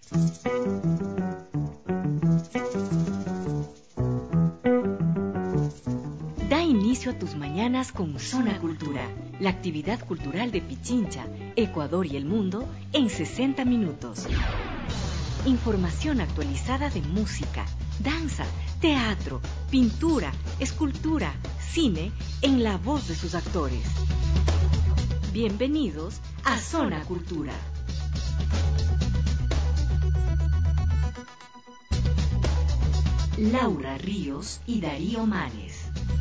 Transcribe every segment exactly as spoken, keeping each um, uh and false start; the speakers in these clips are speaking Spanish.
Da inicio a tus mañanas con Zona Cultura, la actividad cultural de Pichincha, Ecuador y el mundo en sesenta minutos. Información actualizada de música, danza, teatro, pintura, escultura, cine, en la voz de sus actores. Bienvenidos a Zona Cultura. Laura Ríos y Darío Manes.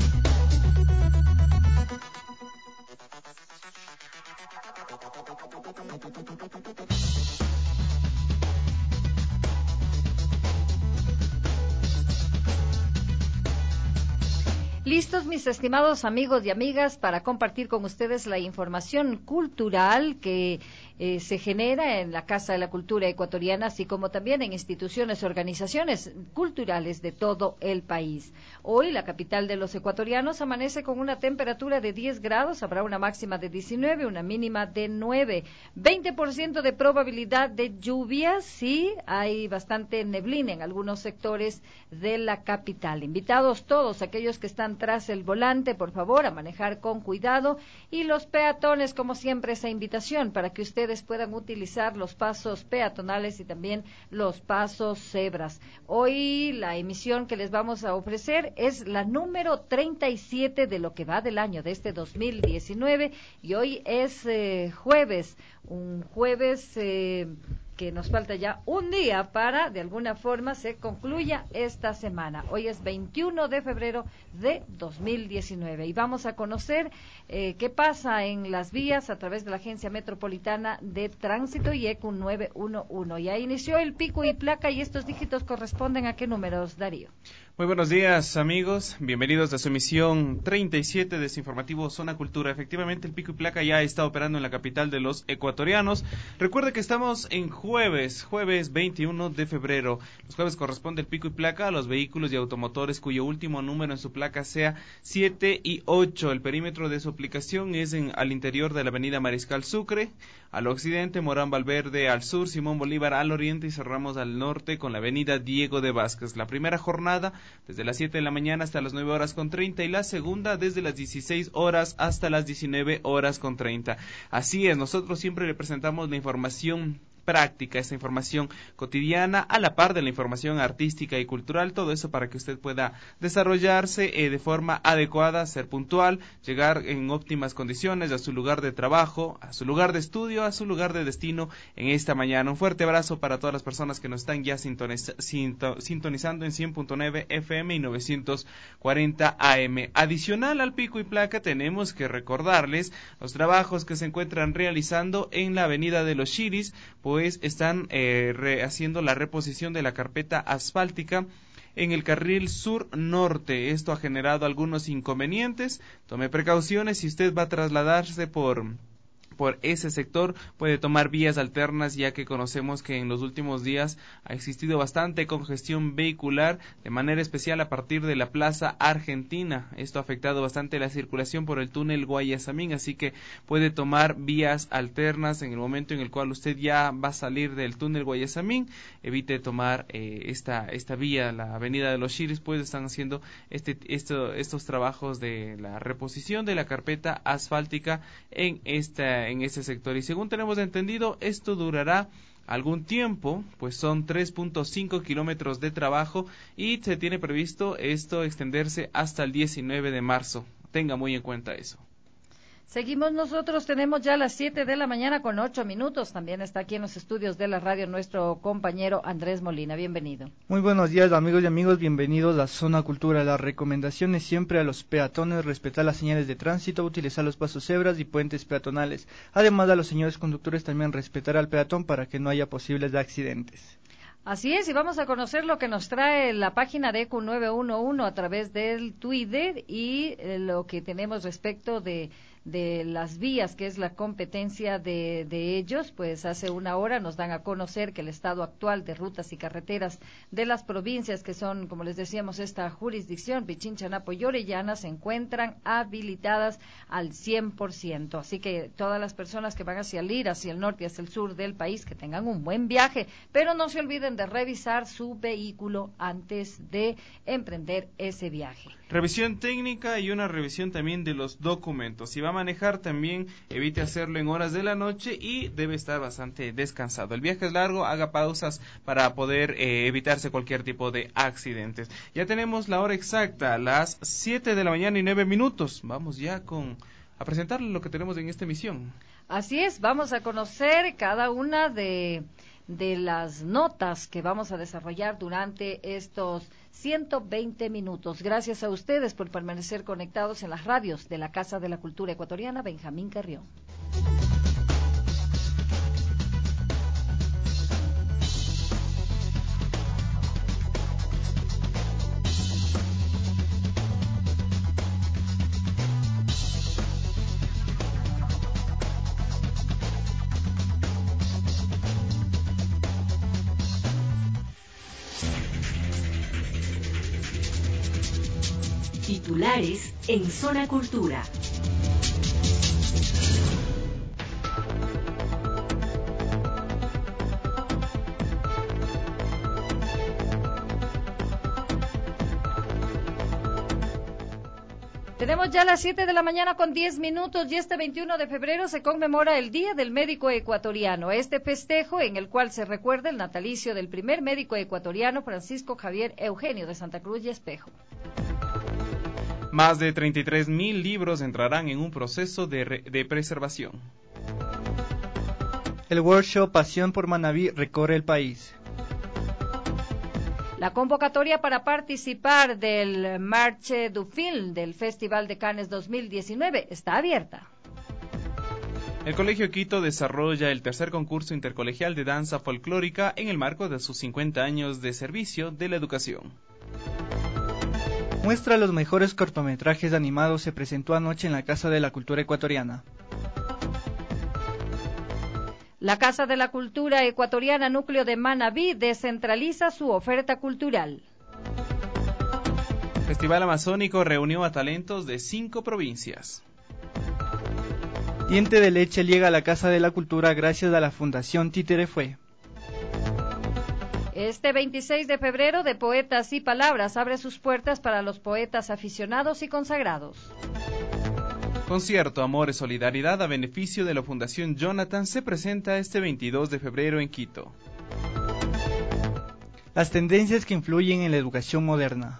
Listos, mis estimados amigos y amigas, para compartir con ustedes la información cultural que eh, se genera en la Casa de la Cultura Ecuatoriana, así como también en instituciones, organizaciones culturales de todo el país. Hoy, la capital de los ecuatorianos amanece con una temperatura de diez grados, habrá una máxima de diecinueve, una mínima de nueve, veinte por ciento de probabilidad de lluvias, sí, hay bastante neblina en algunos sectores de la capital. Invitados todos aquellos que están tras el volante, por favor, a manejar con cuidado, y los peatones, como siempre, esa invitación para que ustedes puedan utilizar los pasos peatonales y también los pasos cebras. Hoy la emisión que les vamos a ofrecer es la número treinta y siete de lo que va del año de este dos mil diecinueve, y hoy es eh, jueves, un jueves eh, que nos falta ya un día para, de alguna forma, se concluya esta semana. Hoy es veintiuno de febrero de dos mil diecinueve y vamos a conocer eh, qué pasa en las vías a través de la Agencia Metropolitana de Tránsito y E Q nueve uno uno. Ya inició el pico y placa, y estos dígitos corresponden a qué números, Darío. Muy buenos días, amigos. Bienvenidos a su emisión treinta y siete de su informativo Zona Cultura. Efectivamente, el pico y placa ya está operando en la capital de los ecuatorianos. Recuerde que estamos en jueves, jueves veintiuno de febrero. Los jueves corresponde el pico y placa a los vehículos y automotores cuyo último número en su placa sea siete y ocho. El perímetro de su aplicación es en, al interior de la avenida Mariscal Sucre, al occidente Morán Valverde, al sur Simón Bolívar, al oriente, y cerramos al norte con la avenida Diego de Vázquez. La primera jornada desde las siete de la mañana hasta las nueve horas con treinta, y la segunda desde las dieciséis horas hasta las diecinueve horas con treinta. Así es, nosotros siempre le presentamos la información práctica, esta información cotidiana, a la par de la información artística y cultural, todo eso para que usted pueda desarrollarse eh, de forma adecuada, ser puntual, llegar en óptimas condiciones a su lugar de trabajo, a su lugar de estudio, a su lugar de destino en esta mañana. Un fuerte abrazo para todas las personas que nos están ya sintoniz sinto sintonizando en cien punto nueve F M y novecientos cuarenta A M. Adicional al pico y placa, tenemos que recordarles los trabajos que se encuentran realizando en la avenida de los Chiris, pues están eh, re haciendo la reposición de la carpeta asfáltica en el carril sur-norte. Esto ha generado algunos inconvenientes. Tome precauciones si usted va a trasladarse por... por ese sector, puede tomar vías alternas, ya que conocemos que en los últimos días ha existido bastante congestión vehicular, de manera especial a partir de la Plaza Argentina. Esto ha afectado bastante la circulación por el túnel Guayasamín, así que puede tomar vías alternas en el momento en el cual usted ya va a salir del túnel Guayasamín. Evite tomar eh, esta esta vía, la avenida de los Chiris, pues están haciendo este esto, estos trabajos de la reposición de la carpeta asfáltica en esta en ese sector, y según tenemos entendido esto durará algún tiempo, pues son tres punto cinco kilómetros de trabajo y se tiene previsto esto extenderse hasta el diecinueve de marzo. Tenga muy en cuenta eso. Seguimos nosotros, tenemos ya las siete de la mañana con ocho minutos. También está aquí en los estudios de la radio nuestro compañero Andrés Molina. Bienvenido. Muy buenos días, amigos y amigos. Bienvenidos a Zona Cultura. Las recomendaciones siempre a los peatones: respetar las señales de tránsito, utilizar los pasos cebras y puentes peatonales. Además, a los señores conductores también respetar al peatón para que no haya posibles accidentes. Así es, y vamos a conocer lo que nos trae la página de E Q nueve uno uno a través del Twitter y eh, lo que tenemos respecto de de las vías, que es la competencia de, de ellos, pues hace una hora nos dan a conocer que el estado actual de rutas y carreteras de las provincias que son, como les decíamos, esta jurisdicción, Pichincha, Napo y Orellana, se encuentran habilitadas al cien por ciento. Así que todas las personas que van hacia el ir, hacia el norte y hacia el sur del país, que tengan un buen viaje, pero no se olviden de revisar su vehículo antes de emprender ese viaje. Revisión técnica y una revisión también de los documentos. Si va a manejar, también evite hacerlo en horas de la noche y debe estar bastante descansado. El viaje es largo, haga pausas para poder eh, evitarse cualquier tipo de accidentes. Ya tenemos la hora exacta, las siete de la mañana y nueve minutos. Vamos ya con a presentarle lo que tenemos en esta emisión. Así es, vamos a conocer cada una de, de las notas que vamos a desarrollar durante estos ciento veinte minutos. Gracias a ustedes por permanecer conectados en las radios de la Casa de la Cultura Ecuatoriana Benjamín Carrión. Titulares en Zona Cultura. Tenemos ya las siete de la mañana con diez minutos y este veintiuno de febrero se conmemora el Día del Médico Ecuatoriano. Este festejo en el cual se recuerda el natalicio del primer médico ecuatoriano, Francisco Javier Eugenio de Santa Cruz y Espejo. Más de treinta y tres mil libros entrarán en un proceso de, re, de preservación. El workshop Pasión por Manabí recorre el país. La convocatoria para participar del Marche du Film del Festival de Cannes dos mil diecinueve está abierta. El Colegio Quito desarrolla el tercer concurso intercolegial de danza folclórica en el marco de sus cincuenta años de servicio de la educación. Muestra los mejores cortometrajes animados se presentó anoche en la Casa de la Cultura Ecuatoriana. La Casa de la Cultura Ecuatoriana Núcleo de Manabí descentraliza su oferta cultural. Festival Amazónico reunió a talentos de cinco provincias. Diente de leche llega a la Casa de la Cultura gracias a la Fundación Títere Fue. Este veintiséis de febrero de Poetas y Palabras abre sus puertas para los poetas aficionados y consagrados. Concierto Amor y Solidaridad a beneficio de la Fundación Jonathan se presenta este veintidós de febrero en Quito. Las tendencias que influyen en la educación moderna.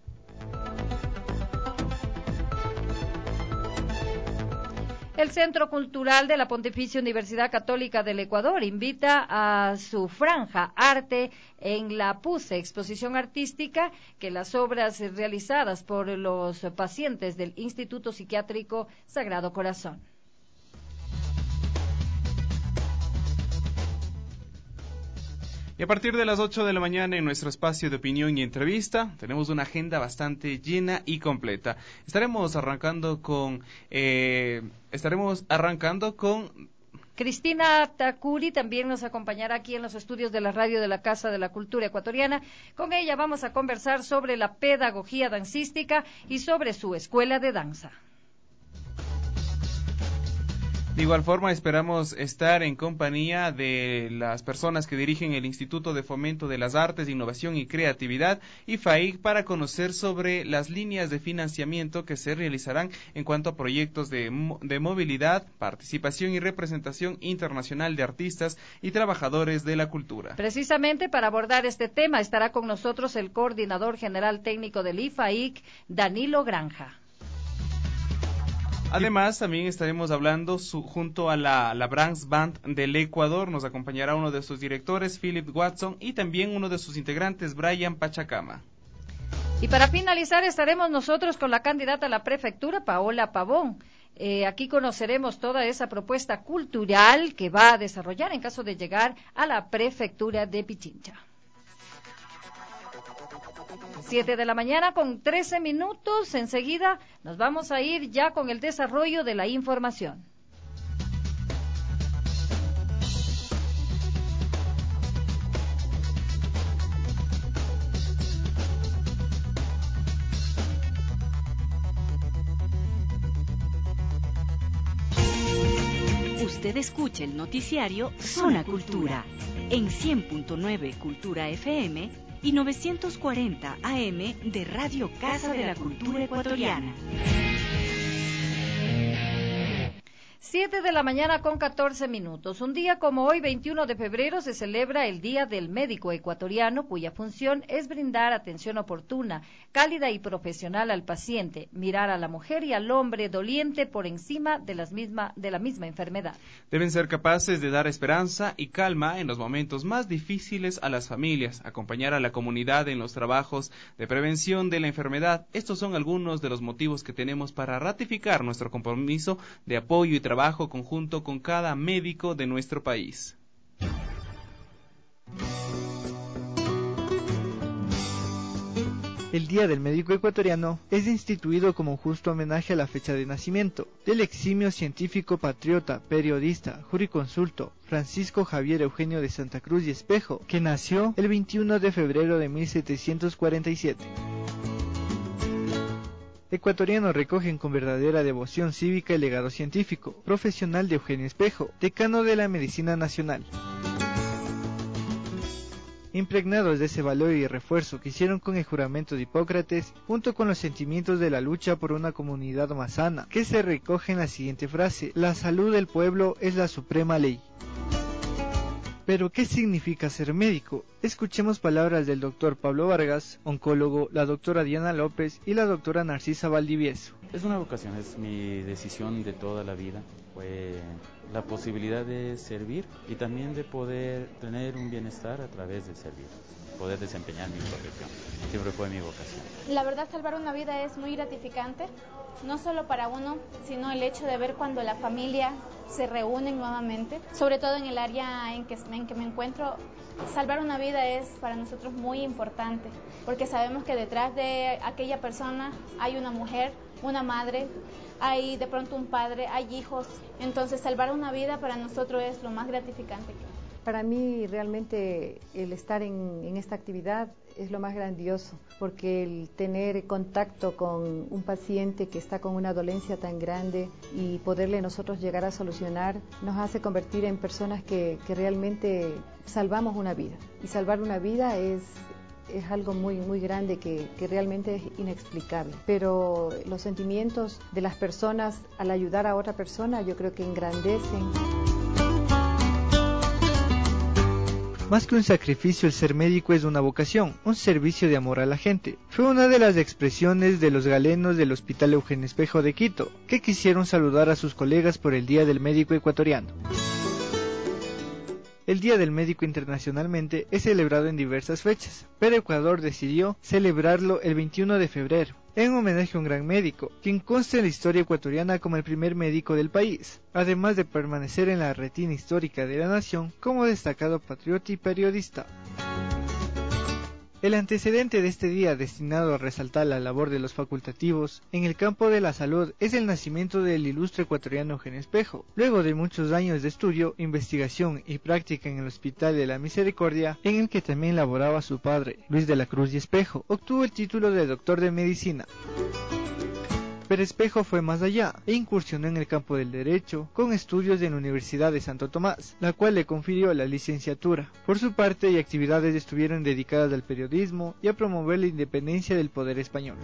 El Centro Cultural de la Pontificia Universidad Católica del Ecuador invita a su franja Arte en la P U C E, exposición artística que las obras realizadas por los pacientes del Instituto Psiquiátrico Sagrado Corazón. Y a partir de las ocho de la mañana en nuestro espacio de opinión y entrevista tenemos una agenda bastante llena y completa. Estaremos arrancando con eh, estaremos arrancando con Cristina Takuri también nos acompañará aquí en los estudios de la radio de la Casa de la Cultura Ecuatoriana. Con ella vamos a conversar sobre la pedagogía dancística y sobre su escuela de danza. De igual forma, esperamos estar en compañía de las personas que dirigen el Instituto de Fomento de las Artes, Innovación y Creatividad, I F A I C, para conocer sobre las líneas de financiamiento que se realizarán en cuanto a proyectos de, de movilidad, participación y representación internacional de artistas y trabajadores de la cultura. Precisamente para abordar este tema estará con nosotros el coordinador general técnico del I F A I C, Danilo Granja. Además, también estaremos hablando su, junto a la, la Brands Band del Ecuador. Nos acompañará uno de sus directores, Philip Watson, y también uno de sus integrantes, Brian Pachacama. Y para finalizar estaremos nosotros con la candidata a la prefectura, Paola Pavón. Eh, aquí conoceremos toda esa propuesta cultural que va a desarrollar en caso de llegar a la prefectura de Pichincha. Siete de la mañana con trece minutos. Enseguida nos vamos a ir ya con el desarrollo de la información. Usted escucha el noticiario Zona Cultura en cien punto nueve Cultura F M y novecientos cuarenta A M de Radio Casa de la Cultura Ecuatoriana. Siete de la mañana con catorce minutos. Un día como hoy, veintiuno de febrero, se celebra el Día del Médico Ecuatoriano, cuya función es brindar atención oportuna, cálida y profesional al paciente, mirar a la mujer y al hombre doliente por encima de, las misma, de la misma enfermedad. Deben ser capaces de dar esperanza y calma en los momentos más difíciles a las familias, acompañar a la comunidad en los trabajos de prevención de la enfermedad. Estos son algunos de los motivos que tenemos para ratificar nuestro compromiso de apoyo y trabajo conjunto con cada médico de nuestro país. El Día del Médico Ecuatoriano es instituido como justo homenaje a la fecha de nacimiento del eximio científico, patriota, periodista, jurisconsulto Francisco Javier Eugenio de Santa Cruz y Espejo, que nació el veintiuno de febrero de mil setecientos cuarenta y siete. Ecuatorianos recogen con verdadera devoción cívica el legado científico, profesional de Eugenio Espejo, decano de la Medicina Nacional. Impregnados de ese valor y refuerzo que hicieron con el juramento de Hipócrates, junto con los sentimientos de la lucha por una comunidad más sana, que se recoge en la siguiente frase: la salud del pueblo es la suprema ley. Pero, ¿qué significa ser médico? Escuchemos palabras del doctor Pablo Vargas, oncólogo, la doctora Diana López y la doctora Narcisa Valdivieso. Es una vocación, es mi decisión de toda la vida. Fue la posibilidad de servir y también de poder tener un bienestar a través de servir, poder desempeñar mi profesión. Siempre fue mi vocación. La verdad, salvar una vida es muy gratificante, no solo para uno, sino el hecho de ver cuando la familia se reúne nuevamente, sobre todo en el área en que, en que me encuentro. Salvar una vida es para nosotros muy importante, porque sabemos que detrás de aquella persona hay una mujer, una madre, hay de pronto un padre, hay hijos. Entonces, salvar una vida para nosotros es lo más gratificante. Para mí, realmente, el estar en, en esta actividad es lo más grandioso, porque el tener contacto con un paciente que está con una dolencia tan grande y poderle nosotros llegar a solucionar, nos hace convertir en personas que, que realmente salvamos una vida. Y salvar una vida es... es algo muy muy grande que, que realmente es inexplicable, pero los sentimientos de las personas al ayudar a otra persona yo creo que engrandecen. Más que un sacrificio, el ser médico es una vocación, un servicio de amor a la gente. Fue una de las expresiones de los galenos del Hospital Eugenio Espejo de Quito, que quisieron saludar a sus colegas por el Día del Médico Ecuatoriano. El Día del Médico internacionalmente es celebrado en diversas fechas, pero Ecuador decidió celebrarlo el veintiuno de febrero, en homenaje a un gran médico, quien consta en la historia ecuatoriana como el primer médico del país, además de permanecer en la retina histórica de la nación como destacado patriota y periodista. El antecedente de este día, destinado a resaltar la labor de los facultativos en el campo de la salud, es el nacimiento del ilustre ecuatoriano Eugenio Espejo. Luego de muchos años de estudio, investigación y práctica en el Hospital de la Misericordia, en el que también laboraba su padre, Luis de la Cruz y Espejo, obtuvo el título de doctor de medicina. Pero Espejo fue más allá e incursionó en el campo del derecho con estudios en la Universidad de Santo Tomás, la cual le confirió la licenciatura. Por su parte, y actividades estuvieron dedicadas al periodismo y a promover la independencia del poder español.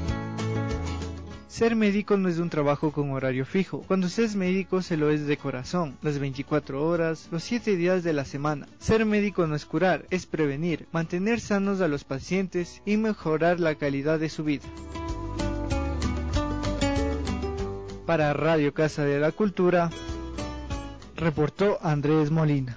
Ser médico no es un trabajo con horario fijo. Cuando se es médico se lo es de corazón, las veinticuatro horas, los siete días de la semana. Ser médico no es curar, es prevenir, mantener sanos a los pacientes y mejorar la calidad de su vida. Para Radio Casa de la Cultura, reportó Andrés Molina.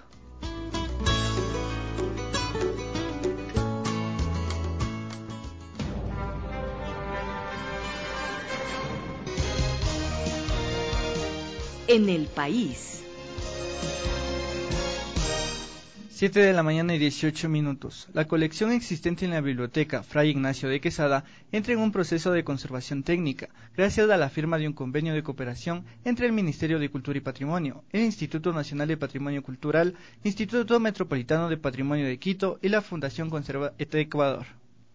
En el país. siete de la mañana y dieciocho minutos. La colección existente en la biblioteca Fray Ignacio de Quesada entra en un proceso de conservación técnica, gracias a la firma de un convenio de cooperación entre el Ministerio de Cultura y Patrimonio, el Instituto Nacional de Patrimonio Cultural, Instituto Metropolitano de Patrimonio de Quito y la Fundación Conserva de Ecuador.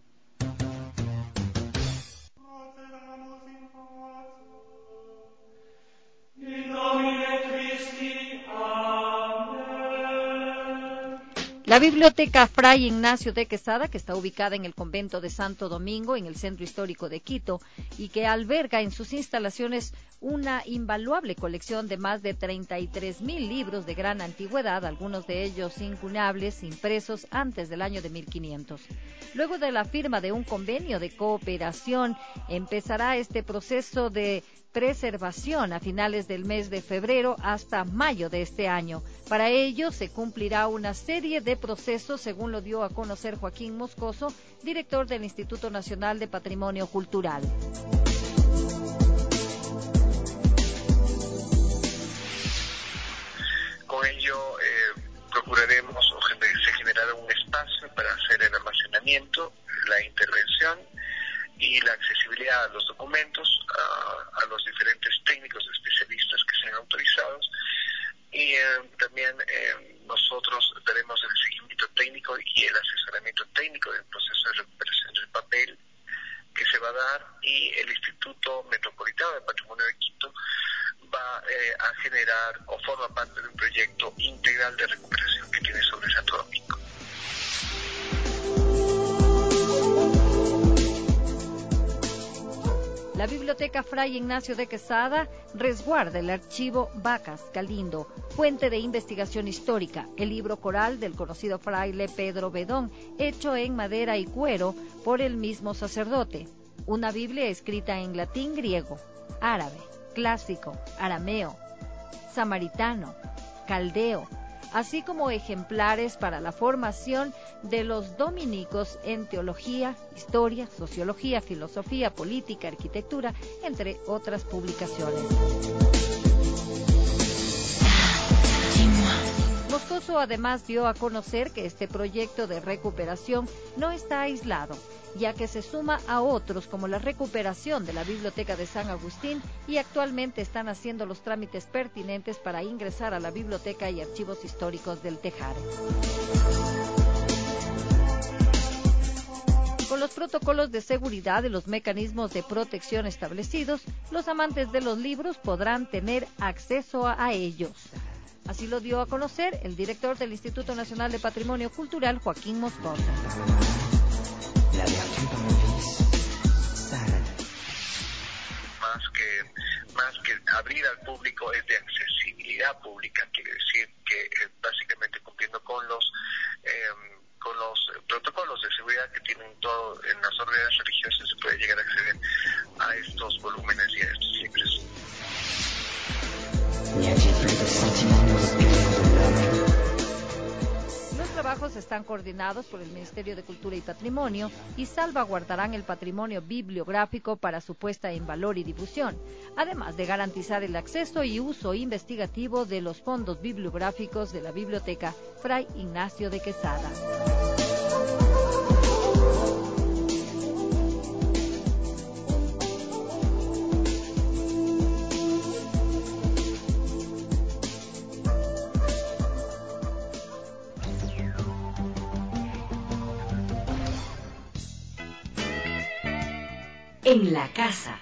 La Biblioteca Fray Ignacio de Quesada, que está ubicada en el convento de Santo Domingo, en el centro histórico de Quito, y que alberga en sus instalaciones una invaluable colección de más de treinta y tres mil libros de gran antigüedad, algunos de ellos incunables, impresos antes del año de mil quinientos. Luego de la firma de un convenio de cooperación, empezará este proceso de preservación a finales del mes de febrero hasta mayo de este año. Para ello se cumplirá una serie de procesos, según lo dio a conocer Joaquín Moscoso, director del Instituto Nacional de Patrimonio Cultural. Con ello eh, procuraremos o se generará un espacio para hacer el almacenamiento, la intervención y la accesibilidad a los documentos, a, a los diferentes técnicos especialistas que sean autorizados, y eh, también eh, nosotros daremos el seguimiento técnico y el asesoramiento técnico del proceso de recuperación del papel que se va a dar, y el Instituto Metropolitano de Patrimonio de Quito va eh, a generar o forma parte de un proyecto integral de recuperación que tiene sobre Santo Domingo. La Biblioteca Fray Ignacio de Quesada resguarda el archivo Vacas Galindo, fuente de investigación histórica, el libro coral del conocido fraile Pedro Bedón, hecho en madera y cuero por el mismo sacerdote. Una Biblia escrita en latín, griego, árabe, clásico, arameo, samaritano, caldeo, así como ejemplares para la formación de los dominicos en teología, historia, sociología, filosofía, política, arquitectura, entre otras publicaciones. Moscoso además dio a conocer que este proyecto de recuperación no está aislado, ya que se suma a otros como la recuperación de la Biblioteca de San Agustín, y actualmente están haciendo los trámites pertinentes para ingresar a la Biblioteca y Archivos Históricos del Tejare. Con los protocolos de seguridad y los mecanismos de protección establecidos, los amantes de los libros podrán tener acceso a ellos. Así lo dio a conocer el director del Instituto Nacional de Patrimonio Cultural, Joaquín Moscoso. Más que, más que abrir al público, es de accesibilidad pública, quiere decir que eh, básicamente cumpliendo con los eh, con los protocolos de seguridad que tienen todo en las órdenes religiosas, se puede llegar a acceder a estos volúmenes y a estos libros. Los trabajos están coordinados por el Ministerio de Cultura y Patrimonio y salvaguardarán el patrimonio bibliográfico para su puesta en valor y difusión, además de garantizar el acceso y uso investigativo de los fondos bibliográficos de la Biblioteca Fray Ignacio de Quesada. En la casa.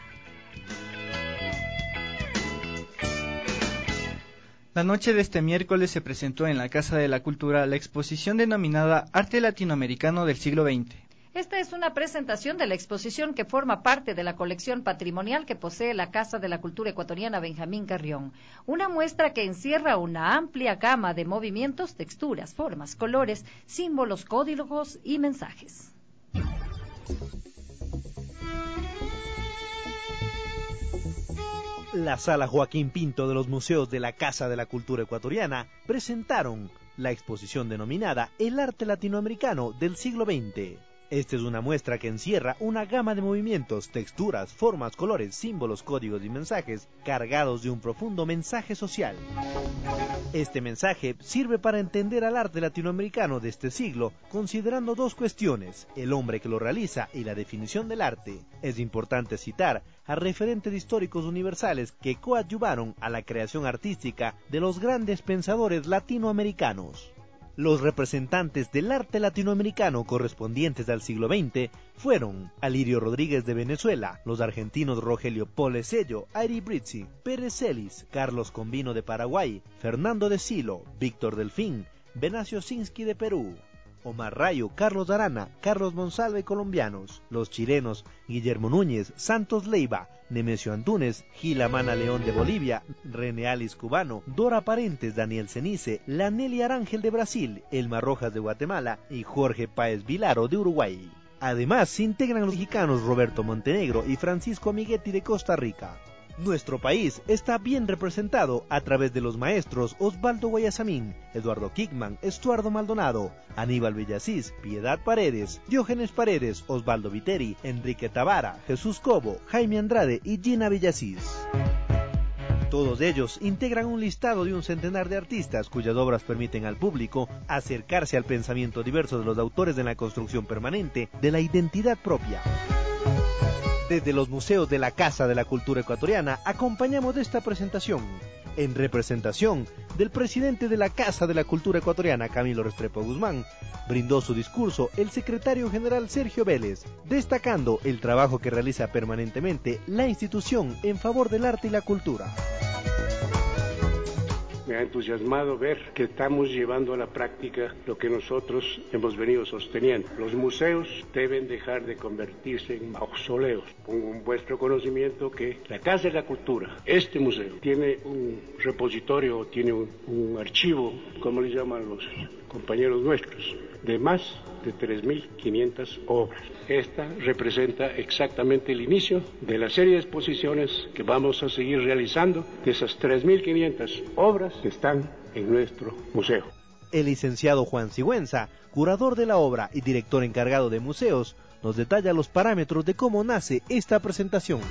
La noche de este miércoles se presentó en la Casa de la Cultura la exposición denominada Arte Latinoamericano del siglo veinte. Esta es una presentación de la exposición que forma parte de la colección patrimonial que posee la Casa de la Cultura Ecuatoriana Benjamín Carrión. Una muestra que encierra una amplia gama de movimientos, texturas, formas, colores, símbolos, códigos y mensajes. La Sala Joaquín Pinto de los Museos de la Casa de la Cultura Ecuatoriana presentaron la exposición denominada El Arte Latinoamericano del siglo veinte. Esta es una muestra que encierra una gama de movimientos, texturas, formas, colores, símbolos, códigos y mensajes cargados de un profundo mensaje social. Este mensaje sirve para entender al arte latinoamericano de este siglo, considerando dos cuestiones: el hombre que lo realiza y la definición del arte. Es importante citar a referentes históricos universales que coadyuvaron a la creación artística de los grandes pensadores latinoamericanos. Los representantes del arte latinoamericano correspondientes al siglo veinte fueron Alirio Rodríguez de Venezuela, los argentinos Rogelio Polesello, Ari Brizzi, Pérez Celis, Carlos Combino de Paraguay, Fernando de Silo, Víctor Delfín, Venancio Sinsky de Perú, Omar Rayo, Carlos Arana, Carlos Monsalve colombianos, los chilenos Guillermo Núñez, Santos Leiva, Nemesio Antúnez, Gil Amana León de Bolivia, René Alice cubano, Dora Parentes, Daniel Cenice, Laneli Arangel de Brasil, Elma Rojas de Guatemala y Jorge Páez Vilaro de Uruguay. Además se integran los mexicanos Roberto Montenegro y Francisco Amiguetti de Costa Rica. Nuestro país está bien representado a través de los maestros Osvaldo Guayasamín, Eduardo Kickman, Estuardo Maldonado, Aníbal Villasís, Piedad Paredes, Diógenes Paredes, Osvaldo Viteri, Enrique Tavara, Jesús Cobo, Jaime Andrade y Gina Villasís. Todos ellos integran un listado de un centenar de artistas cuyas obras permiten al público acercarse al pensamiento diverso de los autores en la construcción permanente de la identidad propia. Desde los museos de la Casa de la Cultura Ecuatoriana acompañamos esta presentación, en representación del presidente de la Casa de la Cultura Ecuatoriana, Camilo Restrepo Guzmán. Brindó su discurso el secretario general Sergio Vélez, destacando el trabajo que realiza permanentemente la institución en favor del arte y la cultura. Me ha entusiasmado ver que estamos llevando a la práctica lo que nosotros hemos venido sosteniendo. Los museos deben dejar de convertirse en mausoleos. Pongo en vuestro conocimiento que la Casa de la Cultura, este museo, tiene un repositorio, tiene un, un archivo, como le llaman los compañeros nuestros, de más de tres mil quinientas obras. Esta representa exactamente el inicio de la serie de exposiciones que vamos a seguir realizando de esas tres mil quinientas obras que están en nuestro museo. El licenciado Juan Sigüenza, curador de la obra y director encargado de museos, nos detalla los parámetros de cómo nace esta presentación.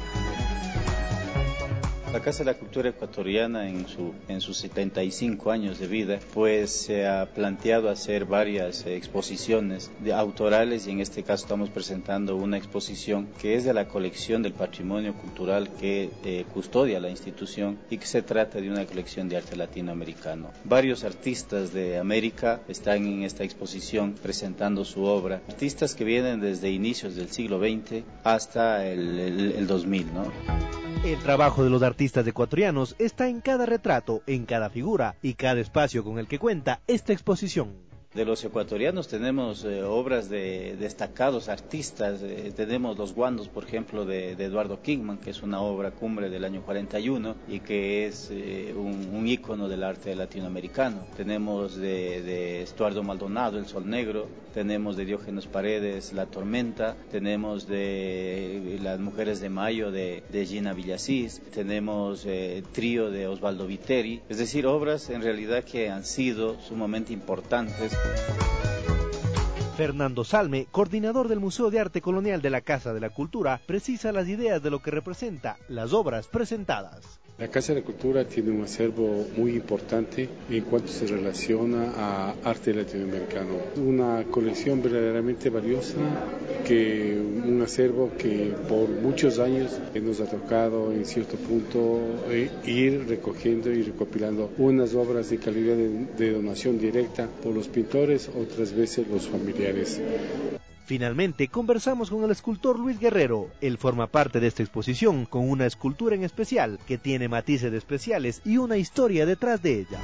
La Casa de la Cultura Ecuatoriana en, su, en sus setenta y cinco años de vida pues se ha planteado hacer varias eh, exposiciones de autorales, y en este caso estamos presentando una exposición que es de la colección del patrimonio cultural que eh, custodia la institución, y que se trata de una colección de arte latinoamericano. Varios artistas de América están en esta exposición presentando su obra, artistas que vienen desde inicios del siglo veinte hasta el, el, el dos mil, ¿no? El trabajo de los artistas ecuatorianos está en cada retrato, en cada figura y cada espacio con el que cuenta esta exposición. De los ecuatorianos tenemos eh, obras de destacados artistas, eh, tenemos Los Guandos, por ejemplo, de, de Eduardo Kickman, que es una obra cumbre del año cuarenta y uno y que es eh, un, un ícono del arte latinoamericano. Tenemos de, de Estuardo Maldonado, El Sol Negro, tenemos de Diógenes Paredes, La Tormenta, tenemos de Las Mujeres de Mayo, de, de Gina Villasís, tenemos eh, Trío de Osvaldo Viteri, es decir, obras en realidad que han sido sumamente importantes. Fernando Salme, coordinador del Museo de Arte Colonial de la Casa de la Cultura, precisa las ideas de lo que representa las obras presentadas. La Casa de la Cultura tiene un acervo muy importante en cuanto se relaciona a arte latinoamericano. Una colección verdaderamente valiosa, que un acervo que por muchos años nos ha tocado en cierto punto eh, ir recogiendo y recopilando unas obras de calidad de, de donación directa por los pintores, otras veces los familiares. Finalmente, conversamos con el escultor Luis Guerrero. Él forma parte de esta exposición con una escultura en especial que tiene matices especiales y una historia detrás de ella.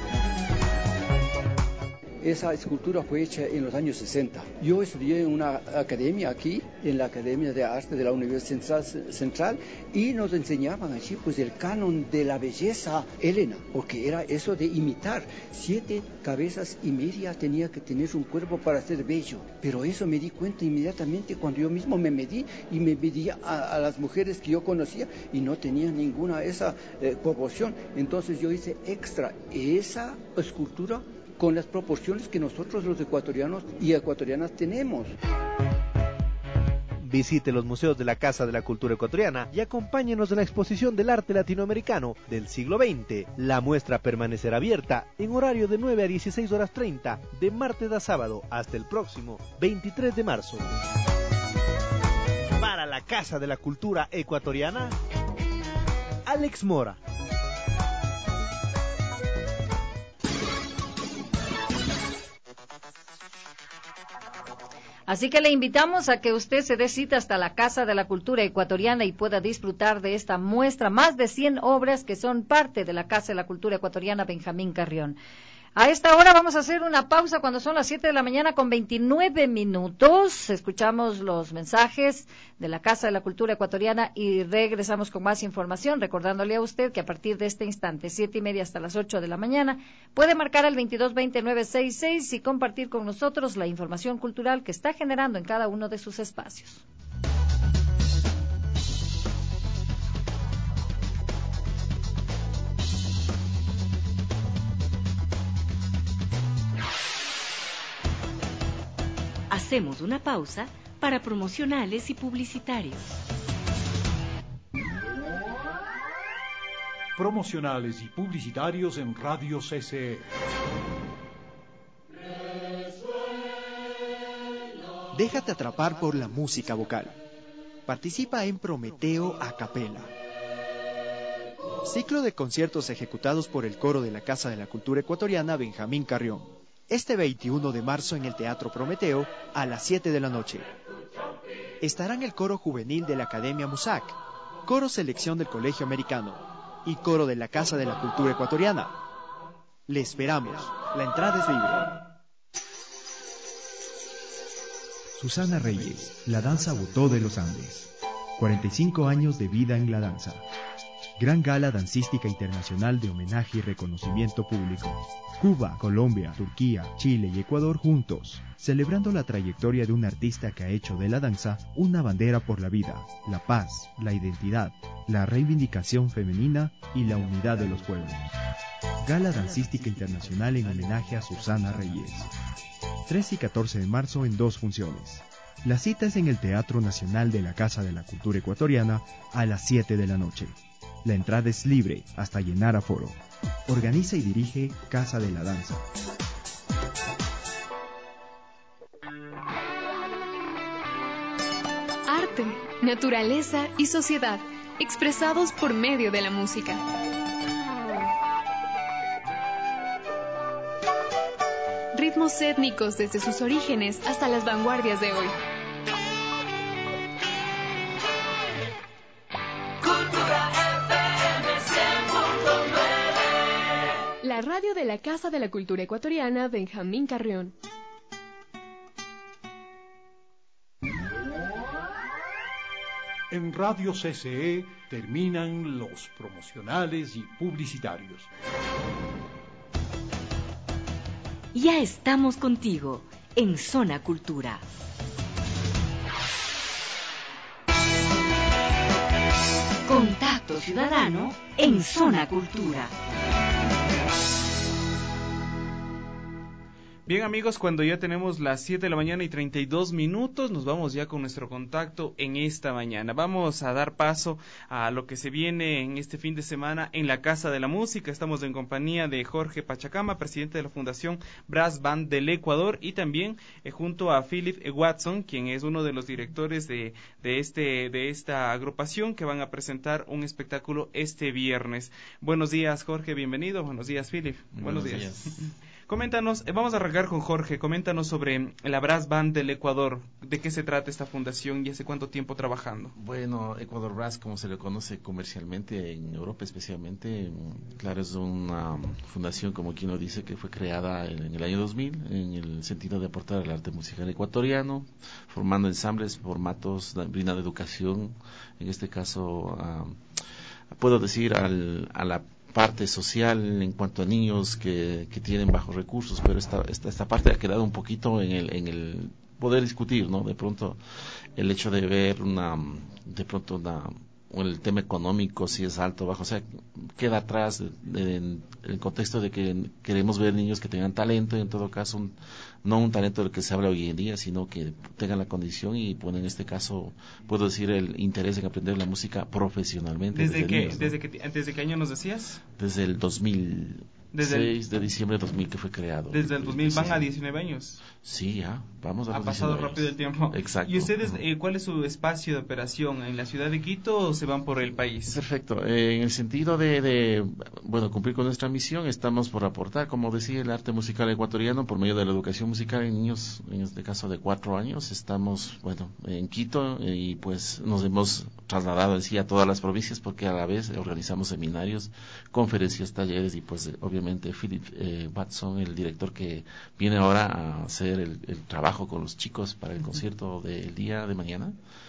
Esa escultura fue hecha en los años sesenta. Yo estudié en una academia aquí, en la Academia de Arte de la Universidad Central, Central y nos enseñaban allí pues el canon de la belleza helena, porque era eso de imitar. Siete cabezas y media tenía que tener un cuerpo para ser bello, pero eso me di cuenta inmediatamente cuando yo mismo me medí y me medí a, a las mujeres que yo conocía y no tenía ninguna esa eh, proporción. Entonces yo hice extra esa escultura con las proporciones que nosotros los ecuatorianos y ecuatorianas tenemos. Visite los museos de la Casa de la Cultura Ecuatoriana y acompáñenos en la exposición del arte latinoamericano del siglo veinte. La muestra permanecerá abierta en horario de nueve a dieciséis horas treinta, de martes a sábado, hasta el próximo veintitrés de marzo. Para la Casa de la Cultura Ecuatoriana, Alex Mora. Así que le invitamos a que usted se dé cita hasta la Casa de la Cultura Ecuatoriana y pueda disfrutar de esta muestra, más de cien obras que son parte de la Casa de la Cultura Ecuatoriana Benjamín Carrión. A esta hora vamos a hacer una pausa cuando son las siete de la mañana con veintinueve minutos. Escuchamos los mensajes de la Casa de la Cultura Ecuatoriana y regresamos con más información, recordándole a usted que a partir de este instante, siete y media hasta las ocho de la mañana, puede marcar al veintidós veinte nueve sesenta y seis y compartir con nosotros la información cultural que está generando en cada uno de sus espacios. Hacemos una pausa para promocionales y publicitarios. Promocionales y publicitarios en Radio C C E. Déjate atrapar por la música vocal. Participa en Prometeo a Capela. Ciclo de conciertos ejecutados por el coro de la Casa de la Cultura Ecuatoriana Benjamín Carrión. Este veintiuno de marzo en el Teatro Prometeo a las siete de la noche. Estarán el coro juvenil de la Academia Musac, coro selección del Colegio Americano y coro de la Casa de la Cultura Ecuatoriana. Le esperamos. La entrada es libre. Susana Reyes, la danza Butó de los Andes. cuarenta y cinco años de vida en la danza. Gran Gala Dancística Internacional de homenaje y reconocimiento público. Cuba, Colombia, Turquía, Chile y Ecuador juntos, celebrando la trayectoria de un artista que ha hecho de la danza una bandera por la vida, la paz, la identidad, la reivindicación femenina y la unidad de los pueblos. Gala Dancística Internacional en homenaje a Susana Reyes. trece y catorce de marzo en dos funciones. La cita es en el Teatro Nacional de la Casa de la Cultura Ecuatoriana a las siete de la noche. La entrada es libre hasta llenar aforo. Organiza y dirige Casa de la Danza. Arte, naturaleza y sociedad, expresados por medio de la música. Ritmos étnicos desde sus orígenes hasta las vanguardias de hoy. La radio de la Casa de la Cultura Ecuatoriana Benjamín Carrión. En Radio C C E terminan los promocionales y publicitarios. Ya estamos contigo en Zona Cultura. Contacto ciudadano en Zona Cultura. Bien amigos, cuando ya tenemos las siete de la mañana y treinta y dos minutos, nos vamos ya con nuestro contacto en esta mañana. Vamos a dar paso a lo que se viene en este fin de semana en la Casa de la Música. Estamos en compañía de Jorge Pachacama, presidente de la Fundación Brass Band del Ecuador, y también eh, junto a Philip Watson, quien es uno de los directores de, de, este, de esta agrupación, que van a presentar un espectáculo este viernes. Buenos días Jorge, bienvenido. Buenos días Philip. Buenos, Buenos días. días. Coméntanos, eh, vamos a arrancar con Jorge, coméntanos sobre la Brass Band del Ecuador, ¿de qué se trata esta fundación y hace cuánto tiempo trabajando? Bueno, Ecuador Brass, como se le conoce comercialmente en Europa especialmente, claro, es una fundación, como quien lo dice, que fue creada en, en el año dos mil, en el sentido de aportar al arte musical ecuatoriano, formando ensambles, formatos, brindando educación, en este caso, uh, puedo decir, al, a la parte social en cuanto a niños que, que tienen bajos recursos, pero esta, esta, esta parte ha quedado un poquito en el, en el poder discutir, ¿no? De pronto el hecho de ver una, de pronto una, o el tema económico, si es alto o bajo, o sea, queda atrás de, de, en el contexto de que queremos ver niños que tengan talento, y en todo caso, un, no un talento del que se habla hoy en día, sino que tengan la condición y, bueno, en este caso, puedo decir, el interés en aprender la música profesionalmente. ¿Desde, desde qué, niños, ¿no? desde, que, ¿Desde qué año nos decías? Desde el dos mil seis, de diciembre de dos mil que fue creado. Desde el dos mil, sí, van sí. a diecinueve años. Sí, ya, vamos a Ha los pasado diecinueve rápido el tiempo. Exacto. ¿Y ustedes, eh, cuál es su espacio de operación? ¿En la ciudad de Quito o se van por el país? Perfecto. Eh, en el sentido de, de, bueno, cumplir con nuestra misión, estamos por aportar, como decía, el arte musical ecuatoriano por medio de la educación musical en niños, en este caso de cuatro años. Estamos, bueno, en Quito eh, y pues nos hemos trasladado en sí a todas las provincias porque a la vez organizamos seminarios, conferencias, talleres y pues obviamente Philip eh, Watson, el director que viene ahora a hacer el, el trabajo con los chicos para el concierto del día de mañana,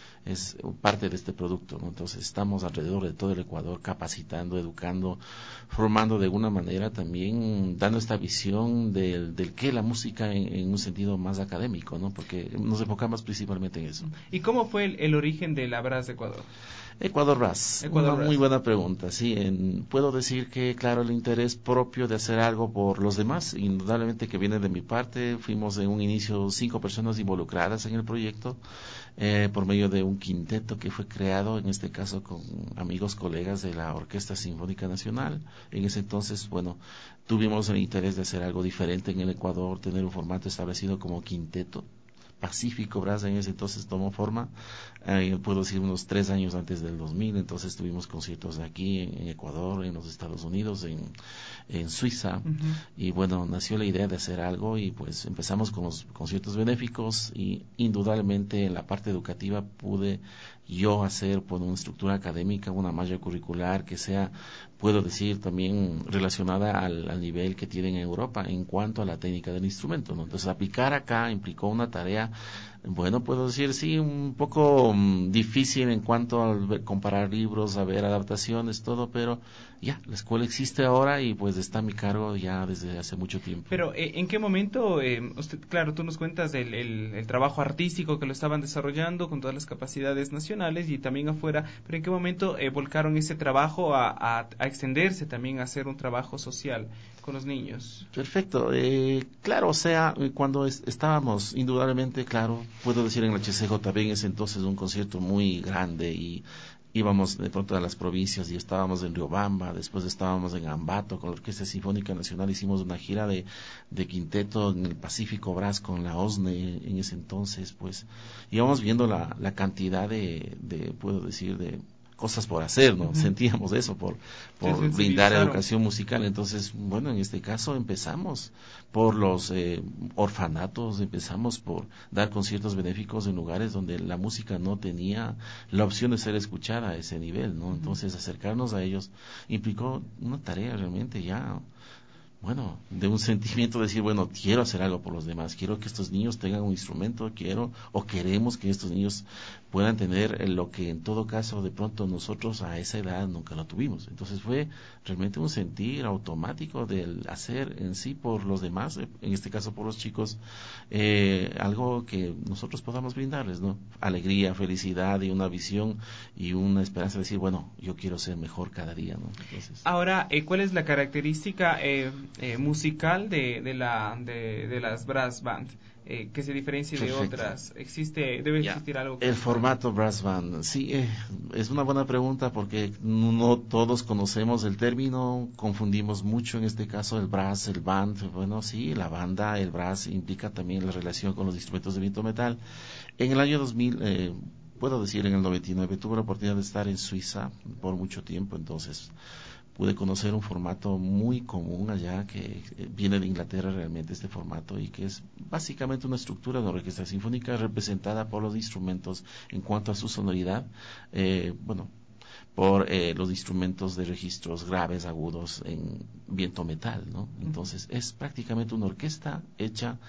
es parte de este producto, ¿no? Entonces estamos alrededor de todo el Ecuador capacitando, educando, formando de alguna manera también, dando esta visión del, del que la música en, en un sentido más académico, ¿no? Porque nos enfocamos principalmente en eso. ¿Y cómo fue el, el origen de la Brass de Ecuador? Ecuador Brass, Ecuador una Brass. muy buena pregunta, sí, en, puedo decir que claro, el interés propio de hacer algo por los demás, indudablemente que viene de mi parte, fuimos en un inicio cinco personas involucradas en el proyecto, eh, por medio de un quinteto que fue creado, en este caso con amigos, colegas de la Orquesta Sinfónica Nacional. En ese entonces, bueno, tuvimos el interés de hacer algo diferente en el Ecuador, tener un formato establecido como quinteto. Pacífico Brass en ese entonces tomó forma, eh, puedo decir unos tres años antes del dos mil, entonces tuvimos conciertos aquí en, en Ecuador, en los Estados Unidos, en, en Suiza, uh-huh. Y bueno, nació la idea de hacer algo y pues empezamos con los conciertos benéficos y indudablemente en la parte educativa pude yo hacer por una estructura académica, una malla curricular que sea, puedo decir, también relacionada al, al nivel que tienen en Europa en cuanto a la técnica del instrumento, ¿no? Entonces aplicar acá implicó una tarea, bueno, puedo decir, sí, un poco um, difícil en cuanto a ver, comparar libros, a ver adaptaciones, todo, pero ya, la escuela existe ahora y pues está a mi cargo ya desde hace mucho tiempo. Pero, eh, ¿en qué momento, eh, usted, claro, tú nos cuentas del el, el trabajo artístico que lo estaban desarrollando con todas las capacidades nacionales y también afuera, pero ¿en qué momento eh, volcaron ese trabajo a, a, a extenderse también a hacer un trabajo social con los niños? Perfecto, eh, claro, o sea, cuando es, estábamos, indudablemente, claro, puedo decir en la H C J B en ese entonces un concierto muy grande y íbamos de pronto a las provincias y estábamos en Riobamba, después estábamos en Ambato con la Orquesta Sinfónica Nacional, hicimos una gira de, de quinteto en el Pacífico Brass con la O S N E en ese entonces, pues íbamos viendo la, la cantidad de, de, puedo decir, de cosas por hacer, ¿no? Uh-huh. Sentíamos eso por, por sí, sí, brindar sí, educación musical. Entonces, bueno, en este caso empezamos por los eh, orfanatos, empezamos por dar conciertos benéficos en lugares donde la música no tenía la opción de ser escuchada a ese nivel, ¿no? Entonces, acercarnos a ellos implicó una tarea realmente ya, bueno, de un sentimiento de decir, bueno, quiero hacer algo por los demás, quiero que estos niños tengan un instrumento, quiero o queremos que estos niños puedan tener lo que en todo caso de pronto nosotros a esa edad nunca lo tuvimos. Entonces fue realmente un sentir automático del hacer en sí por los demás, en este caso por los chicos, eh, algo que nosotros podamos brindarles, ¿no? Alegría, felicidad y una visión y una esperanza de decir, bueno, yo quiero ser mejor cada día, ¿no? Entonces, ahora, eh, ¿cuál es la característica eh, eh, musical de, de, la, de, de las brass band? Eh, que se diferencie de otras. Existe, debe ya. existir algo. Que el formato brass band, sí, eh, es una buena pregunta porque no todos conocemos el término, confundimos mucho en este caso el brass, el band. Bueno, sí, la banda, el brass implica también la relación con los instrumentos de viento metal. En el año dos mil, eh, puedo decir en el noventa y nueve, tuve la oportunidad de estar en Suiza por mucho tiempo, entonces pude conocer un formato muy común allá que viene de Inglaterra realmente este formato y que es básicamente una estructura de una orquesta sinfónica representada por los instrumentos en cuanto a su sonoridad, eh, bueno, por eh, los instrumentos de registros graves, agudos en viento metal, ¿no? Entonces es prácticamente una orquesta hecha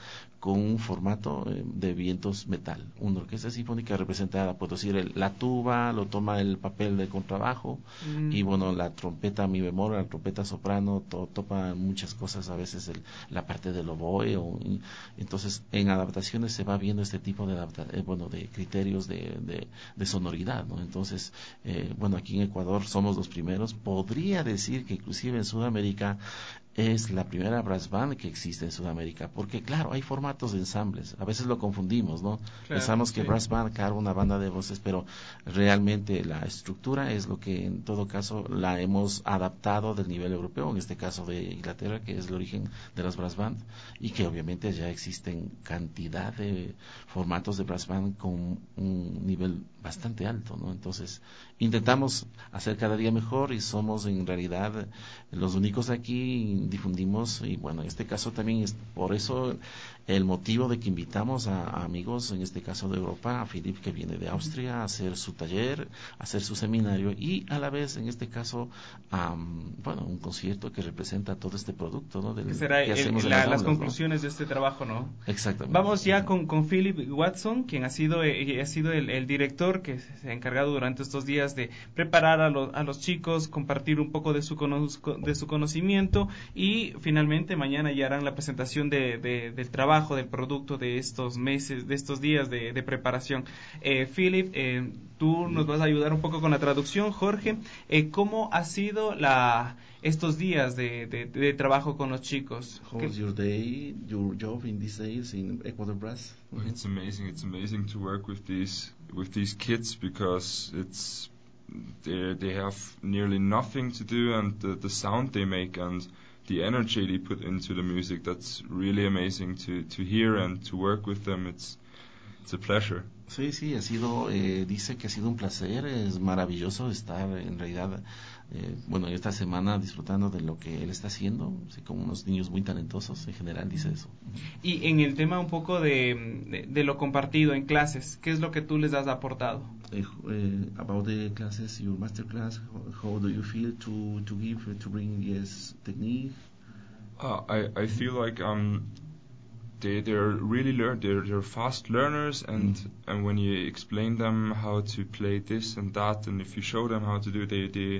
con un formato eh, de vientos metal. Una orquesta sinfónica representada, puedo decir, el, la tuba, lo toma el papel de contrabajo, mm. y bueno, la trompeta mi bemol, la trompeta soprano, to, topa muchas cosas, a veces el, la parte del oboe, o, y, entonces en adaptaciones se va viendo este tipo de adapta, eh, bueno, de criterios de, de, de sonoridad, ¿no? Entonces, eh, bueno, aquí en Ecuador somos los primeros, podría decir que inclusive en Sudamérica es la primera brass band que existe en Sudamérica, porque claro, hay formatos de ensambles, a veces lo confundimos, ¿no? Claro, pensamos que sí. Brass band carga una banda de voces, pero realmente la estructura es lo que en todo caso la hemos adaptado del nivel europeo, en este caso de Inglaterra, que es el origen de las brass band, y que obviamente ya existen cantidad de formatos de brass band con un nivel bastante alto, ¿no? Entonces intentamos hacer cada día mejor y somos en realidad los únicos aquí, difundimos, y bueno, en este caso también es por eso el motivo de que invitamos a, a amigos, en este caso de Europa, a Philip, que viene de Austria, a hacer su taller, a hacer su seminario, y a la vez en este caso um, bueno, un concierto que representa todo este producto, ¿no? Del, que será que el, hacemos la, las, las aulas, conclusiones, ¿no?, de este trabajo, ¿no? Exactamente. Vamos ya con, con Philip Watson, quien ha sido eh, ha sido el, el director que se ha encargado durante estos días de preparar a, lo, a los chicos, compartir un poco de su cono, de su conocimiento, y finalmente mañana ya harán la presentación de, de, del trabajo, del producto de estos meses, de estos días de, de preparación. Eh, Philip, eh, tú nos vas a ayudar un poco con la traducción, Jorge. Eh, ¿Cómo ha sido la estos días de, de, de trabajo con los chicos? How's your day, your job in these days in Ecuador Brass? Mm-hmm. It's amazing. It's amazing to work with these with these kids, because it's they they have nearly nothing to do, and the, the sound they make and the energy they put into the music, that's really amazing to, to hear and to work with them. It's it's a pleasure. Sí, sí, ha sido, eh, dice que ha sido un placer, es maravilloso estar en realidad, eh, bueno, esta semana disfrutando de lo que él está haciendo, así como unos niños muy talentosos, en general dice eso. Y en el tema un poco de, de, de lo compartido en clases, ¿qué es lo que tú les has aportado? Uh, uh, about the classes, your master class, how, how do you feel to to give to bring this technique? Uh, I I feel like um they they're really learn they're they're fast learners, and mm. and when you explain them how to play this and that, and if you show them how to do, they they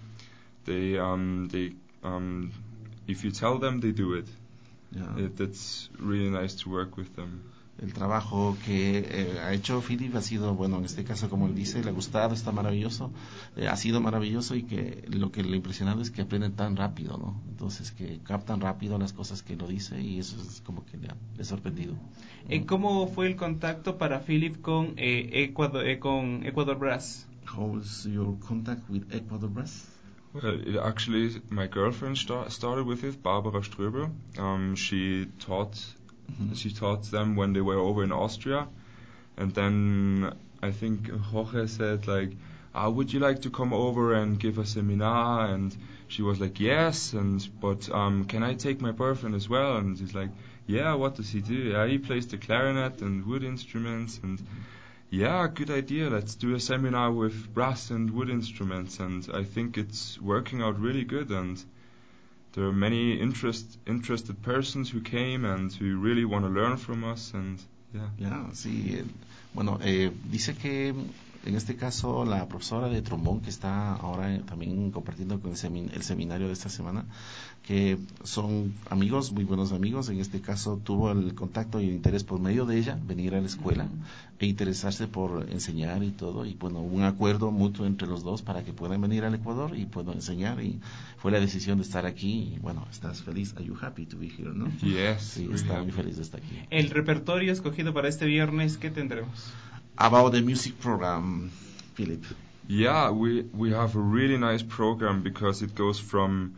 they um they um if you tell them, they do it. Yeah. It, it's really nice to work with them. El trabajo que eh, ha hecho Philip ha sido, bueno, en este caso, como él dice, le ha gustado, está maravilloso, eh, ha sido maravilloso, y que lo que le impresionante es que aprenden tan rápido, ¿no? Entonces, que captan rápido las cosas que lo dice, y eso es como que le ha, le ha sorprendido. ¿Y cómo fue el contacto para Philip con eh, Ecuador, eh, con Ecuador Brass? How's your contact with Ecuador Brass? Well, it actually, my girlfriend sta- started with it, Barbara Ströber. Um, she taught Mm-hmm. She taught them when they were over in Austria, and then I think Jorge said like, ah, would you like to come over and give a seminar? And she was like, yes, and but um, can I take my boyfriend as well? And he's like, yeah, what does he do? Yeah, he plays the clarinet and wood instruments, and yeah, good idea, let's do a seminar with brass and wood instruments. And I think it's working out really good, and there are many interest, interested persons who came and who really want to learn from us, and yeah. Yeah, sí, eh, bueno, eh, dice que en este caso la profesora de trombón que está ahora eh, también compartiendo con el, semin- el seminario de esta semana, que son amigos, muy buenos amigos, en este caso tuvo el contacto y el interés por medio de ella, venir a la escuela uh-huh. e interesarse por enseñar y todo, y bueno, un acuerdo mutuo entre los dos para que puedan venir al Ecuador y puedan enseñar, y fue la decisión de estar aquí, y bueno, estás feliz, are you happy to be here, ¿no? Yes. Sí, está muy feliz de estar aquí. El repertorio escogido para este viernes, ¿qué tendremos? About the music program, Philip. Yeah, we we have a really nice program, because it goes from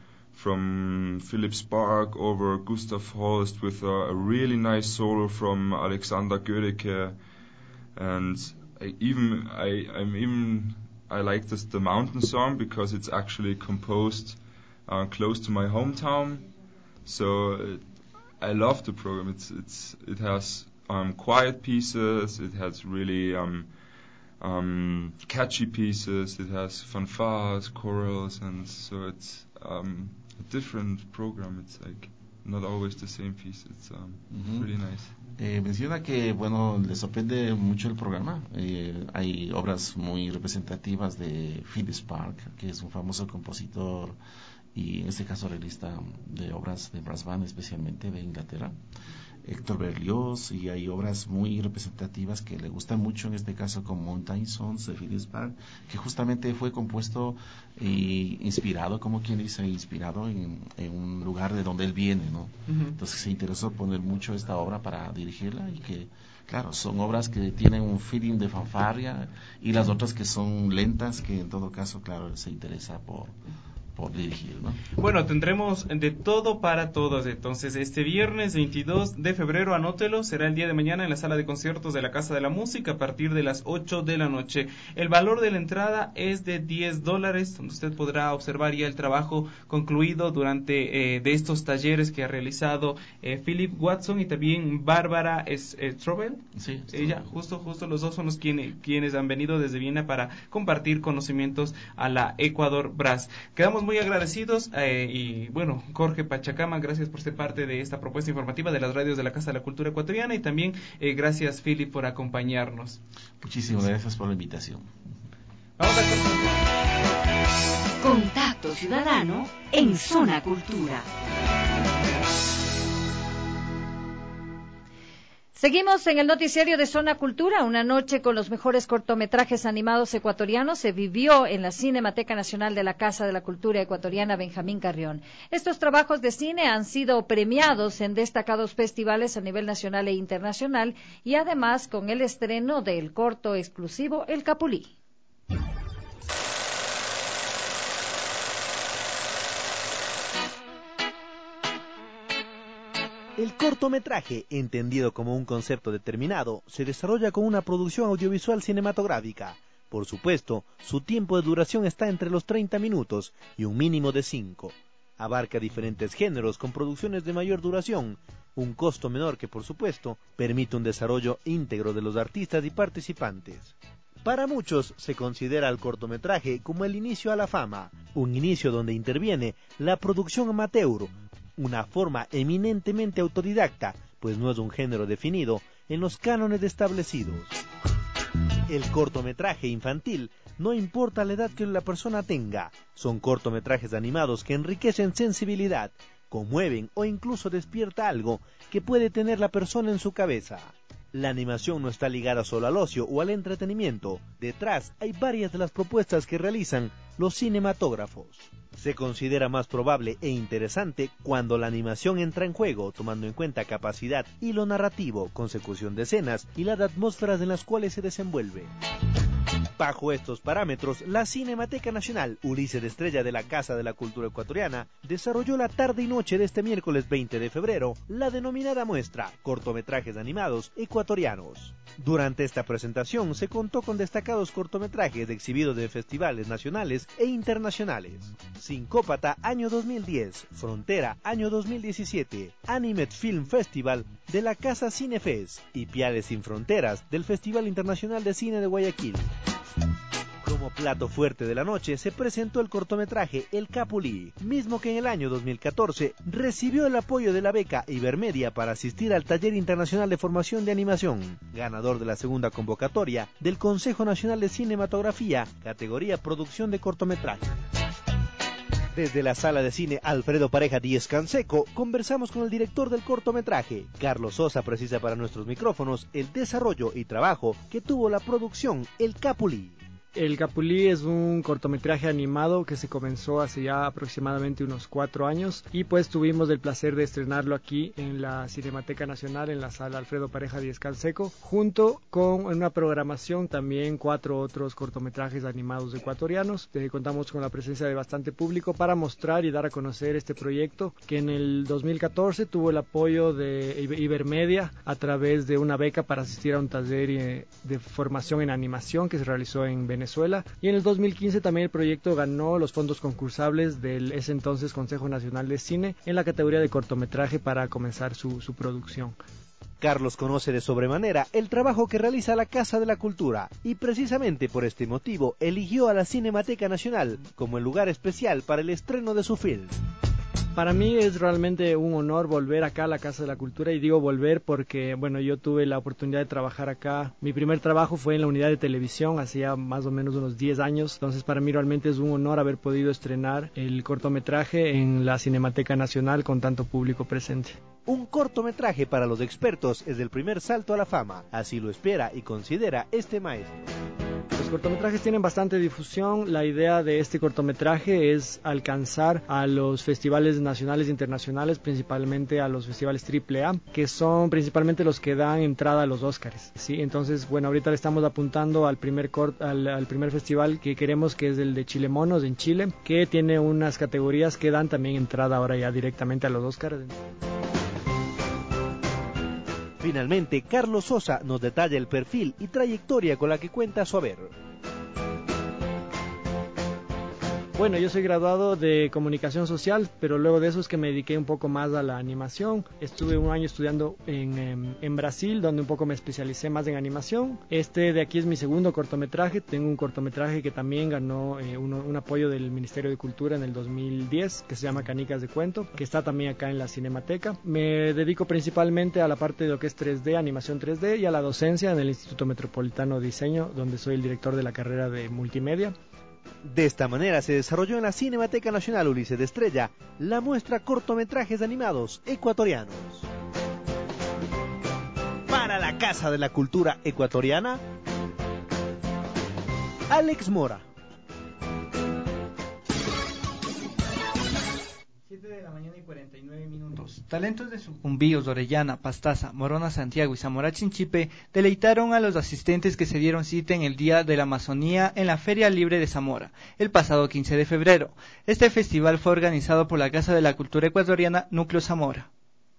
from Philip Spark over Gustav Holst with a, a really nice solo from Alexander Gödecke, and I even I I'm even I like this the mountain song, because it's actually composed uh, close to my hometown, so it, I love the program. It's it's it has um, quiet pieces, it has really um, um, catchy pieces, it has fanfares, chorals, and so it's um, a different program. It's like not always the same piece. It's um, uh-huh. really nice. Eh, menciona que, bueno, le sorprende mucho el programa. Eh, hay obras muy representativas de Philip Spark, que es un famoso compositor y en este caso realista de obras de brass band, especialmente de Inglaterra. Héctor Berlioz, y hay obras muy representativas que le gustan mucho, en este caso como Mountain Songs de Philip Spark, que justamente fue compuesto e inspirado, como quien dice, inspirado en, en un lugar de donde él viene, ¿no? Uh-huh. Entonces se interesó poner mucho esta obra para dirigirla, y que, claro, son obras que tienen un feeling de fanfarria, y las otras que son lentas, que en todo caso, claro, se interesa por... por dirigir, ¿no? Bueno, tendremos de todo para todos. Entonces, este viernes veintidós de febrero, anótelo, será el día de mañana en la sala de conciertos de la Casa de la Música a partir de las ocho de la noche. El valor de la entrada es de diez dólares, donde usted podrá observar ya el trabajo concluido durante eh, de estos talleres que ha realizado eh, Philip Watson y también Bárbara Strobel. Sí, ella, justo, justo los dos son los quienes, quienes han venido desde Viena para compartir conocimientos a la Ecuador Brass. Quedamos muy agradecidos eh, y bueno, Jorge Pachacama, gracias por ser parte de esta propuesta informativa de las radios de la Casa de la Cultura Ecuatoriana, y también eh, gracias, Philip, por acompañarnos. Muchísimas gracias por la invitación. Vamos a Contacto Ciudadano en Zona Cultura. Seguimos en el noticiario de Zona Cultura. Una noche con los mejores cortometrajes animados ecuatorianos se vivió en la Cinemateca Nacional de la Casa de la Cultura Ecuatoriana Benjamín Carrión. Estos trabajos de cine han sido premiados en destacados festivales a nivel nacional e internacional, y además con el estreno del corto exclusivo El Capulí. El cortometraje, entendido como un concepto determinado, se desarrolla con una producción audiovisual cinematográfica. Por supuesto, su tiempo de duración está entre los treinta minutos y un mínimo de cinco. Abarca diferentes géneros con producciones de mayor duración, un costo menor que, por supuesto, permite un desarrollo íntegro de los artistas y participantes. Para muchos se considera el cortometraje como el inicio a la fama, un inicio donde interviene la producción amateur, una forma eminentemente autodidacta, pues no es un género definido en los cánones establecidos. El cortometraje infantil no importa la edad que la persona tenga, son cortometrajes animados que enriquecen sensibilidad, conmueven o incluso despierta algo que puede tener la persona en su cabeza. La animación no está ligada solo al ocio o al entretenimiento, detrás hay varias de las propuestas que realizan los cinematógrafos. Se considera más probable e interesante cuando la animación entra en juego, tomando en cuenta capacidad, hilo narrativo, consecución de escenas y las atmósferas en las cuales se desenvuelve. Bajo estos parámetros, la Cinemateca Nacional Ulises de Estrella de la Casa de la Cultura Ecuatoriana desarrolló la tarde y noche de este miércoles veinte de febrero la denominada muestra Cortometrajes Animados Ecuatorianos. Durante esta presentación se contó con destacados cortometrajes exhibidos de festivales nacionales e internacionales. Sincópata año dos mil diez, Frontera año dos mil diecisiete, Animate Film Festival de la Casa Cinefest y Piales sin Fronteras del Festival Internacional de Cine de Guayaquil. Como plato fuerte de la noche se presentó el cortometraje El Capulí, mismo que en el año dos mil catorce recibió el apoyo de la beca Ibermedia para asistir al Taller Internacional de Formación de Animación, ganador de la segunda convocatoria del Consejo Nacional de Cinematografía, categoría Producción de Cortometraje. Desde la sala de cine Alfredo Pareja Díez Canseco, conversamos con el director del cortometraje. Carlos Sosa precisa para nuestros micrófonos el desarrollo y trabajo que tuvo la producción El Capulí. El Capulí es un cortometraje animado que se comenzó hace ya aproximadamente unos cuatro años y pues tuvimos el placer de estrenarlo aquí en la Cinemateca Nacional, en la sala Alfredo Pareja Díez Canseco, junto con una programación también cuatro otros cortometrajes animados ecuatorianos. Eh, contamos con la presencia de bastante público para mostrar y dar a conocer este proyecto que en el dos mil catorce tuvo el apoyo de Ibermedia a través de una beca para asistir a un taller eh, de formación en animación que se realizó en Venezuela. Venezuela, y en el dos mil quince también el proyecto ganó los fondos concursables del ese entonces Consejo Nacional de Cine en la categoría de cortometraje para comenzar su, su producción. Carlos conoce de sobremanera el trabajo que realiza la Casa de la Cultura y precisamente por este motivo eligió a la Cinemateca Nacional como el lugar especial para el estreno de su film. Para mí es realmente un honor volver acá a la Casa de la Cultura, y digo volver porque, bueno, yo tuve la oportunidad de trabajar acá. Mi primer trabajo fue en la unidad de televisión, hacía más o menos unos diez años, entonces para mí realmente es un honor haber podido estrenar el cortometraje en la Cinemateca Nacional con tanto público presente. Un cortometraje para los expertos es el primer salto a la fama, así lo espera y considera este maestro. Los cortometrajes tienen bastante difusión. La idea de este cortometraje es alcanzar a los festivales nacionales e internacionales, principalmente a los festivales triple A, que son principalmente los que dan entrada a los Óscares, ¿sí? Entonces, bueno, ahorita le estamos apuntando al primer cort, al, al primer festival que queremos, que es el de Chilemonos en Chile, que tiene unas categorías que dan también entrada ahora ya directamente a los Óscares. Finalmente, Carlos Sosa nos detalla el perfil y trayectoria con la que cuenta su haber. Bueno, yo soy graduado de comunicación social, pero luego de eso es que me dediqué un poco más a la animación. Estuve un año estudiando en, en, en Brasil, donde un poco me especialicé más en animación. Este de aquí es mi segundo cortometraje. Tengo un cortometraje que también ganó eh, un, un apoyo del Ministerio de Cultura en el dos mil diez, que se llama Canicas de Cuento, que está también acá en la Cinemateca. Me dedico principalmente a la parte de lo que es tres D, animación tres D, y a la docencia en el Instituto Metropolitano de Diseño, donde soy el director de la carrera de multimedia. De esta manera se desarrolló en la Cinemateca Nacional Ulises de Estrella la muestra Cortometrajes Animados Ecuatorianos. Para la Casa de la Cultura Ecuatoriana, Alex Mora. siete de la mañana y cuarenta y nueve minutos. Talentos de Sucumbíos, Orellana, Pastaza, Morona, Santiago y Zamora Chinchipe deleitaron a los asistentes que se dieron cita en el Día de la Amazonía en la Feria Libre de Zamora, el pasado quince de febrero. Este festival fue organizado por la Casa de la Cultura Ecuatoriana Núcleo Zamora.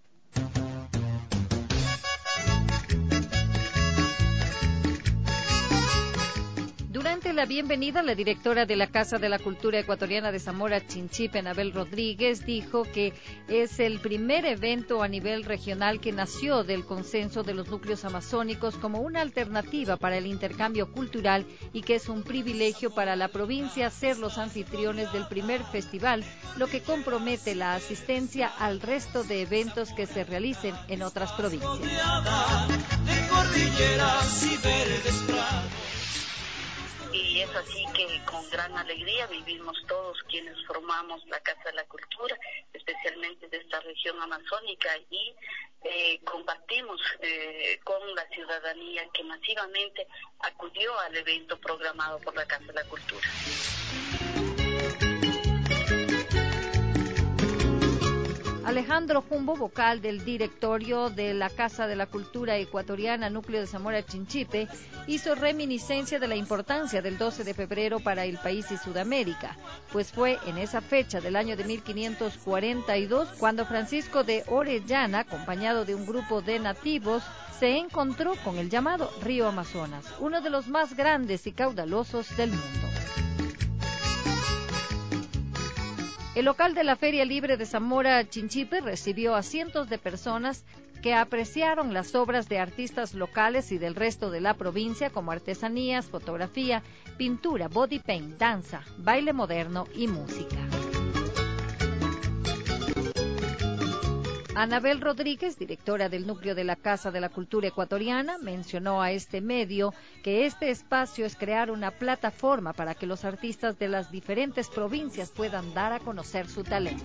Durante la bienvenida, la directora de la Casa de la Cultura Ecuatoriana de Zamora Chinchipe, Anabel Rodríguez, dijo que es el primer evento a nivel regional que nació del consenso de los núcleos amazónicos como una alternativa para el intercambio cultural y que es un privilegio para la provincia ser los anfitriones del primer festival, lo que compromete la asistencia al resto de eventos que se realicen en otras provincias. Y es así que con gran alegría vivimos todos quienes formamos la Casa de la Cultura, especialmente de esta región amazónica, y eh, compartimos eh, con la ciudadanía que masivamente acudió al evento programado por la Casa de la Cultura. Alejandro Jumbo, vocal del directorio de la Casa de la Cultura Ecuatoriana Núcleo de Zamora Chinchipe, hizo reminiscencia de la importancia del doce de febrero para el país y Sudamérica, pues fue en esa fecha del año de mil quinientos cuarenta y dos cuando Francisco de Orellana, acompañado de un grupo de nativos, se encontró con el llamado Río Amazonas, uno de los más grandes y caudalosos del mundo. El local de la Feria Libre de Zamora Chinchipe recibió a cientos de personas que apreciaron las obras de artistas locales y del resto de la provincia como artesanías, fotografía, pintura, body paint, danza, baile moderno y música. Anabel Rodríguez, directora del núcleo de la Casa de la Cultura Ecuatoriana, mencionó a este medio que este espacio es crear una plataforma para que los artistas de las diferentes provincias puedan dar a conocer su talento.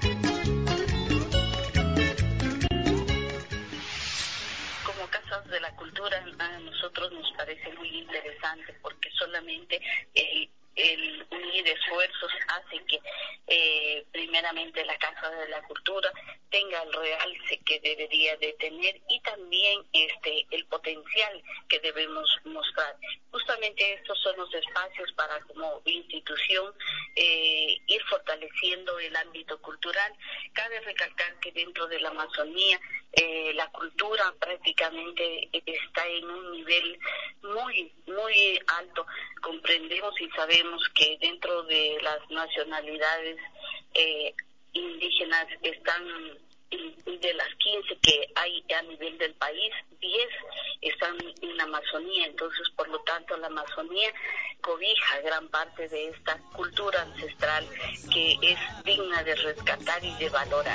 Como Casas de la Cultura, a nosotros nos parece muy interesante porque solamente el el unir esfuerzos hace que eh, primeramente la Casa de la Cultura tenga el realce que debería de tener y también este el potencial que debemos mostrar. Justamente estos son los espacios para como institución eh, ir fortaleciendo el ámbito cultural. Cabe recalcar que dentro de la Amazonía eh, la cultura prácticamente está en un nivel muy, muy alto. Comprendemos y sabemos que dentro de las nacionalidades eh, indígenas están, de las quince que hay a nivel del país, diez están en la Amazonía. Entonces, por lo tanto, la Amazonía cobija gran parte de esta cultura ancestral que es digna de rescatar y de valorar.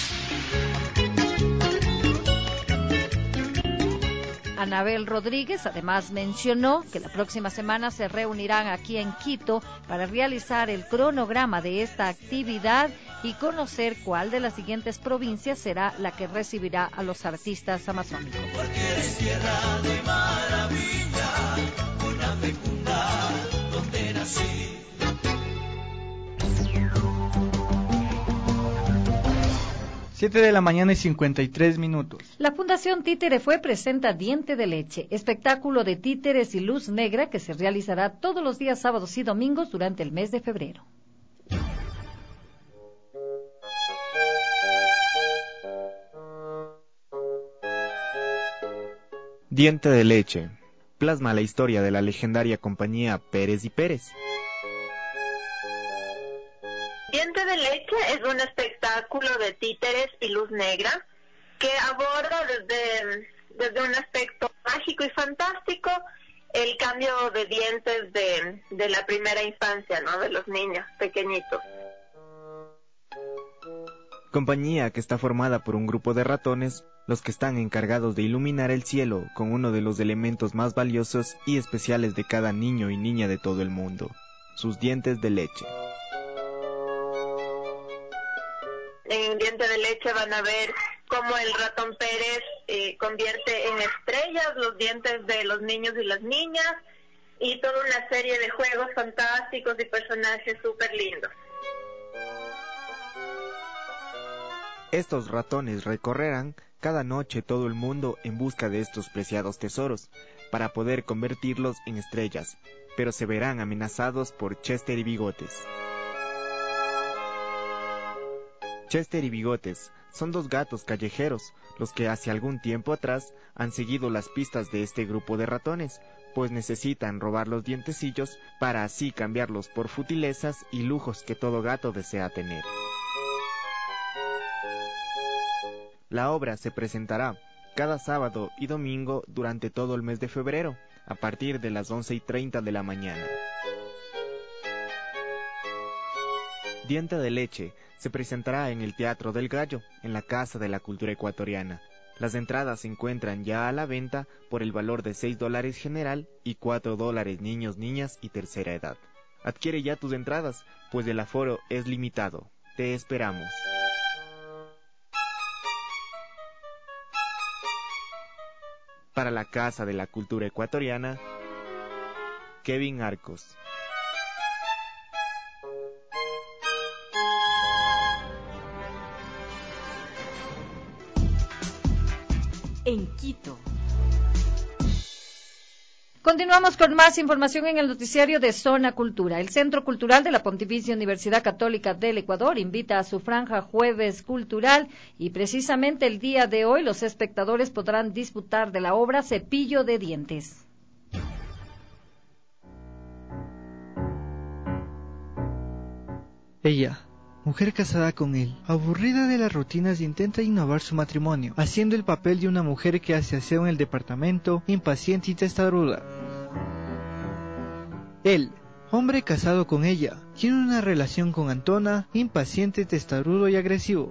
Anabel Rodríguez además mencionó que la próxima semana se reunirán aquí en Quito para realizar el cronograma de esta actividad y conocer cuál de las siguientes provincias será la que recibirá a los artistas amazónicos. Porque eres tierra de maravilla, una fecunda donde nací. siete de la mañana y cincuenta y tres minutos. La Fundación Títere Fue presenta Diente de Leche, espectáculo de títeres y luz negra que se realizará todos los días sábados y domingos durante el mes de febrero. Diente de Leche plasma la historia de la legendaria compañía Pérez y Pérez. Diente de Leche es un espectáculo de títeres y luz negra que aborda desde, desde un aspecto mágico y fantástico el cambio de dientes de, de la primera infancia, ¿no? De los niños pequeñitos. Compañía que está formada por un grupo de ratones, los que están encargados de iluminar el cielo con uno de los elementos más valiosos y especiales de cada niño y niña de todo el mundo, sus dientes de leche. En Diente de Leche van a ver cómo el ratón Pérez eh, convierte en estrellas los dientes de los niños y las niñas y toda una serie de juegos fantásticos y personajes súper lindos. Estos ratones recorrerán cada noche todo el mundo en busca de estos preciados tesoros para poder convertirlos en estrellas, pero se verán amenazados por Chester y Bigotes. Chester y Bigotes son dos gatos callejeros, los que hace algún tiempo atrás han seguido las pistas de este grupo de ratones, pues necesitan robar los dientecillos para así cambiarlos por futilezas y lujos que todo gato desea tener. La obra se presentará cada sábado y domingo durante todo el mes de febrero, a partir de las once y treinta de la mañana. Diente de Leche se presentará en el Teatro del Gallo, en la Casa de la Cultura Ecuatoriana. Las entradas se encuentran ya a la venta por el valor de seis dólares general y cuatro dólares niños, niñas y tercera edad. Adquiere ya tus entradas, pues el aforo es limitado. Te esperamos. Para la Casa de la Cultura Ecuatoriana, Kevin Arcos. En Quito. Continuamos con más información en el noticiario de Zona Cultura. El Centro Cultural de la Pontificia Universidad Católica del Ecuador invita a su franja Jueves Cultural y precisamente el día de hoy los espectadores podrán disfrutar de la obra Cepillo de Dientes. Ella, mujer casada con él, aburrida de las rutinas, intenta innovar su matrimonio, haciendo el papel de una mujer que hace aseo en el departamento, impaciente y testaruda. Él, hombre casado con ella, tiene una relación con Antona, impaciente, testarudo y agresivo.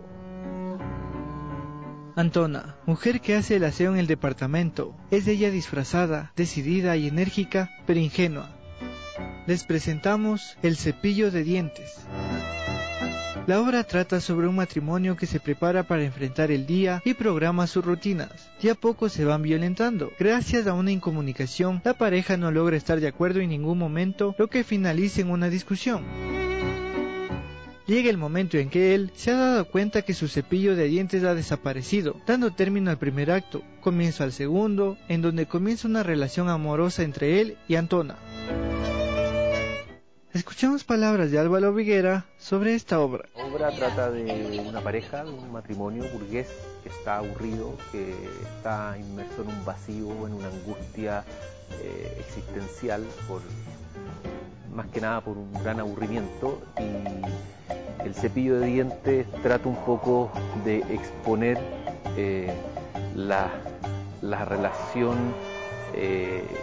Antona, mujer que hace el aseo en el departamento, es ella disfrazada, decidida y enérgica, pero ingenua. Les presentamos El Cepillo de Dientes. La obra trata sobre un matrimonio que se prepara para enfrentar el día y programa sus rutinas. De a poco se van violentando. Gracias a una incomunicación, la pareja no logra estar de acuerdo en ningún momento, lo que finaliza en una discusión. Llega el momento en que él se ha dado cuenta que su cepillo de dientes ha desaparecido, dando término al primer acto, comienzo al segundo, en donde comienza una relación amorosa entre él y Antona. Escuchamos palabras de Álvaro Viguera sobre esta obra. La obra trata de una pareja, de un matrimonio burgués que está aburrido, que está inmerso en un vacío, en una angustia eh, existencial, por, más que nada por un gran aburrimiento, y El Cepillo de Dientes trata un poco de exponer eh, la, la relación eh,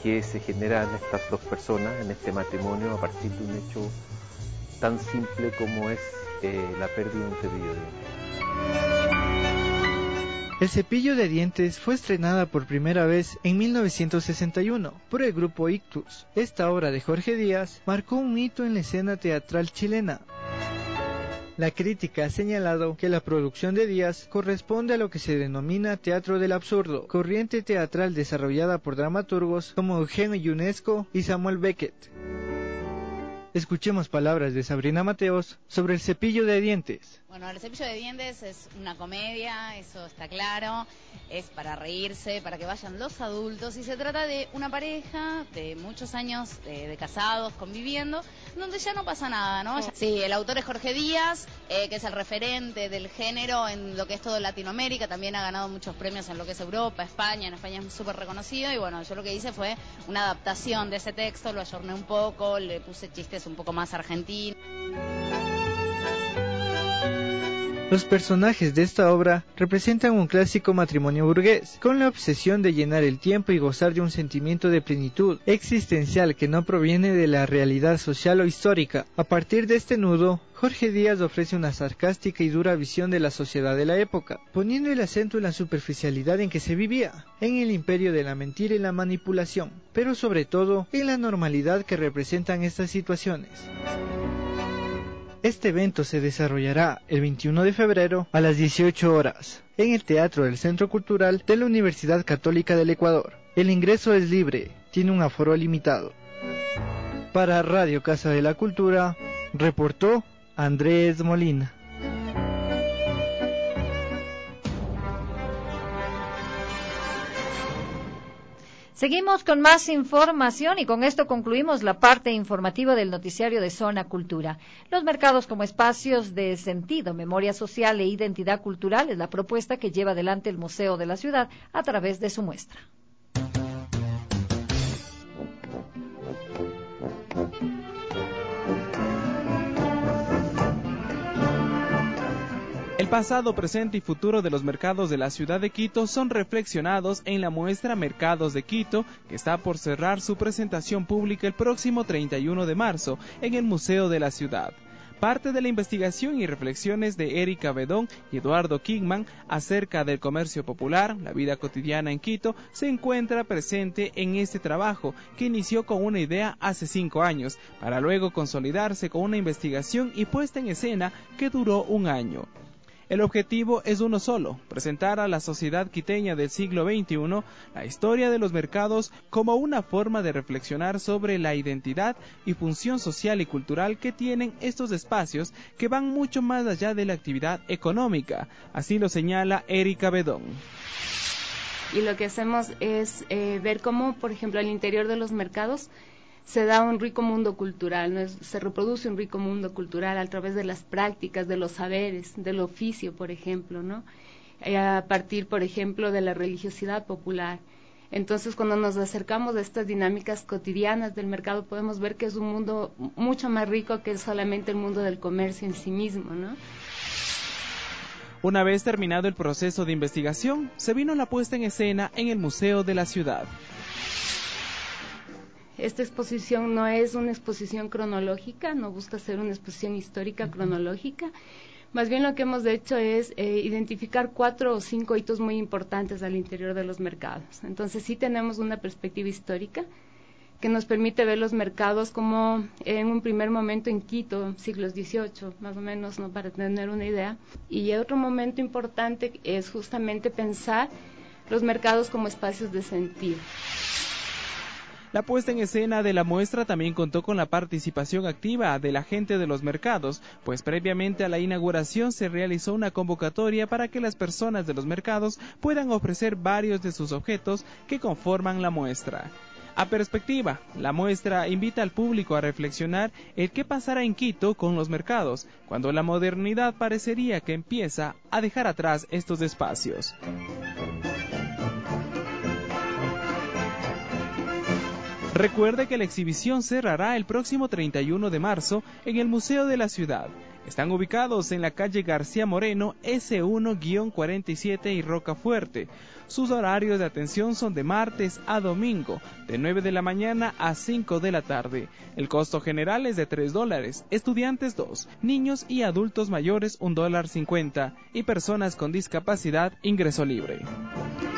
que se generan estas dos personas en este matrimonio a partir de un hecho tan simple como es eh, la pérdida de un cepillo de dientes. El cepillo de dientes fue estrenada por primera vez en mil novecientos sesenta y uno por el grupo Ictus. Esta obra de Jorge Díaz marcó un hito en la escena teatral chilena. La crítica ha señalado que la producción de Díaz corresponde a lo que se denomina teatro del absurdo, corriente teatral desarrollada por dramaturgos como Eugenio Ionesco y Samuel Beckett. Escuchemos palabras de Sabrina Mateos sobre el cepillo de dientes. Bueno, el cepillo de dientes es una comedia, eso está claro, es para reírse, para que vayan los adultos, y se trata de una pareja de muchos años de, de casados, conviviendo, donde ya no pasa nada, ¿no? Sí, el autor es Jorge Díaz, eh, que es el referente del género en lo que es todo Latinoamérica, también ha ganado muchos premios en lo que es Europa, España, en España es súper reconocido, y bueno, yo lo que hice fue una adaptación de ese texto, lo ayorné un poco, le puse chistes un poco más argentinos. Los personajes de esta obra representan un clásico matrimonio burgués, con la obsesión de llenar el tiempo y gozar de un sentimiento de plenitud existencial que no proviene de la realidad social o histórica. A partir de este nudo, Jorge Díaz ofrece una sarcástica y dura visión de la sociedad de la época, poniendo el acento en la superficialidad en que se vivía, en el imperio de la mentira y la manipulación, pero sobre todo en la normalidad que representan estas situaciones. Este evento se desarrollará el veintiuno de febrero a las dieciocho horas en el Teatro del Centro Cultural de la Universidad Católica del Ecuador. El ingreso es libre, tiene un aforo limitado. Para Radio Casa de la Cultura, reportó Andrés Molina. Seguimos con más información y con esto concluimos la parte informativa del noticiario de Zona Cultura. Los mercados como espacios de sentido, memoria social e identidad cultural es la propuesta que lleva adelante el Museo de la Ciudad a través de su muestra. El pasado, presente y futuro de los mercados de la ciudad de Quito son reflexionados en la muestra Mercados de Quito, que está por cerrar su presentación pública el próximo treinta y uno de marzo en el Museo de la Ciudad. Parte de la investigación y reflexiones de Erika Bedón y Eduardo Kingman acerca del comercio popular, la vida cotidiana en Quito, se encuentra presente en este trabajo que inició con una idea hace cinco años, para luego consolidarse con una investigación y puesta en escena que duró un año. El objetivo es uno solo, presentar a la sociedad quiteña del siglo veintiuno la historia de los mercados como una forma de reflexionar sobre la identidad y función social y cultural que tienen estos espacios que van mucho más allá de la actividad económica, así lo señala Erika Bedón. Y lo que hacemos es eh, ver cómo, por ejemplo, al interior de los mercados se da un rico mundo cultural, ¿no? Es, se reproduce un rico mundo cultural a través de las prácticas, de los saberes, del oficio, por ejemplo, ¿no? Eh, a partir, por ejemplo, de la religiosidad popular. Entonces, cuando nos acercamos a estas dinámicas cotidianas del mercado, podemos ver que es un mundo mucho más rico que solamente el mundo del comercio en sí mismo, ¿no? Una vez terminado el proceso de investigación, se vino la puesta en escena en el Museo de la Ciudad. Esta exposición no es una exposición cronológica, no busca ser una exposición histórica cronológica, más bien lo que hemos hecho es eh, identificar cuatro o cinco hitos muy importantes al interior de los mercados. Entonces sí tenemos una perspectiva histórica que nos permite ver los mercados como en un primer momento en Quito, siglos dieciocho, más o menos, ¿no? Para tener una idea. Y otro momento importante es justamente pensar los mercados como espacios de sentido. La puesta en escena de la muestra también contó con la participación activa de la gente de los mercados, pues previamente a la inauguración se realizó una convocatoria para que las personas de los mercados puedan ofrecer varios de sus objetos que conforman la muestra. A perspectiva, la muestra invita al público a reflexionar el qué pasará en Quito con los mercados, cuando la modernidad parecería que empieza a dejar atrás estos espacios. Recuerde que la exhibición cerrará el próximo treinta y uno de marzo en el Museo de la Ciudad. Están ubicados en la calle García Moreno, ese uno cuarenta y siete y Rocafuerte. Sus horarios de atención son de martes a domingo, de nueve de la mañana a cinco de la tarde. El costo general es de tres dólares, estudiantes dos, niños y adultos mayores un dólar cincuenta y personas con discapacidad ingreso libre.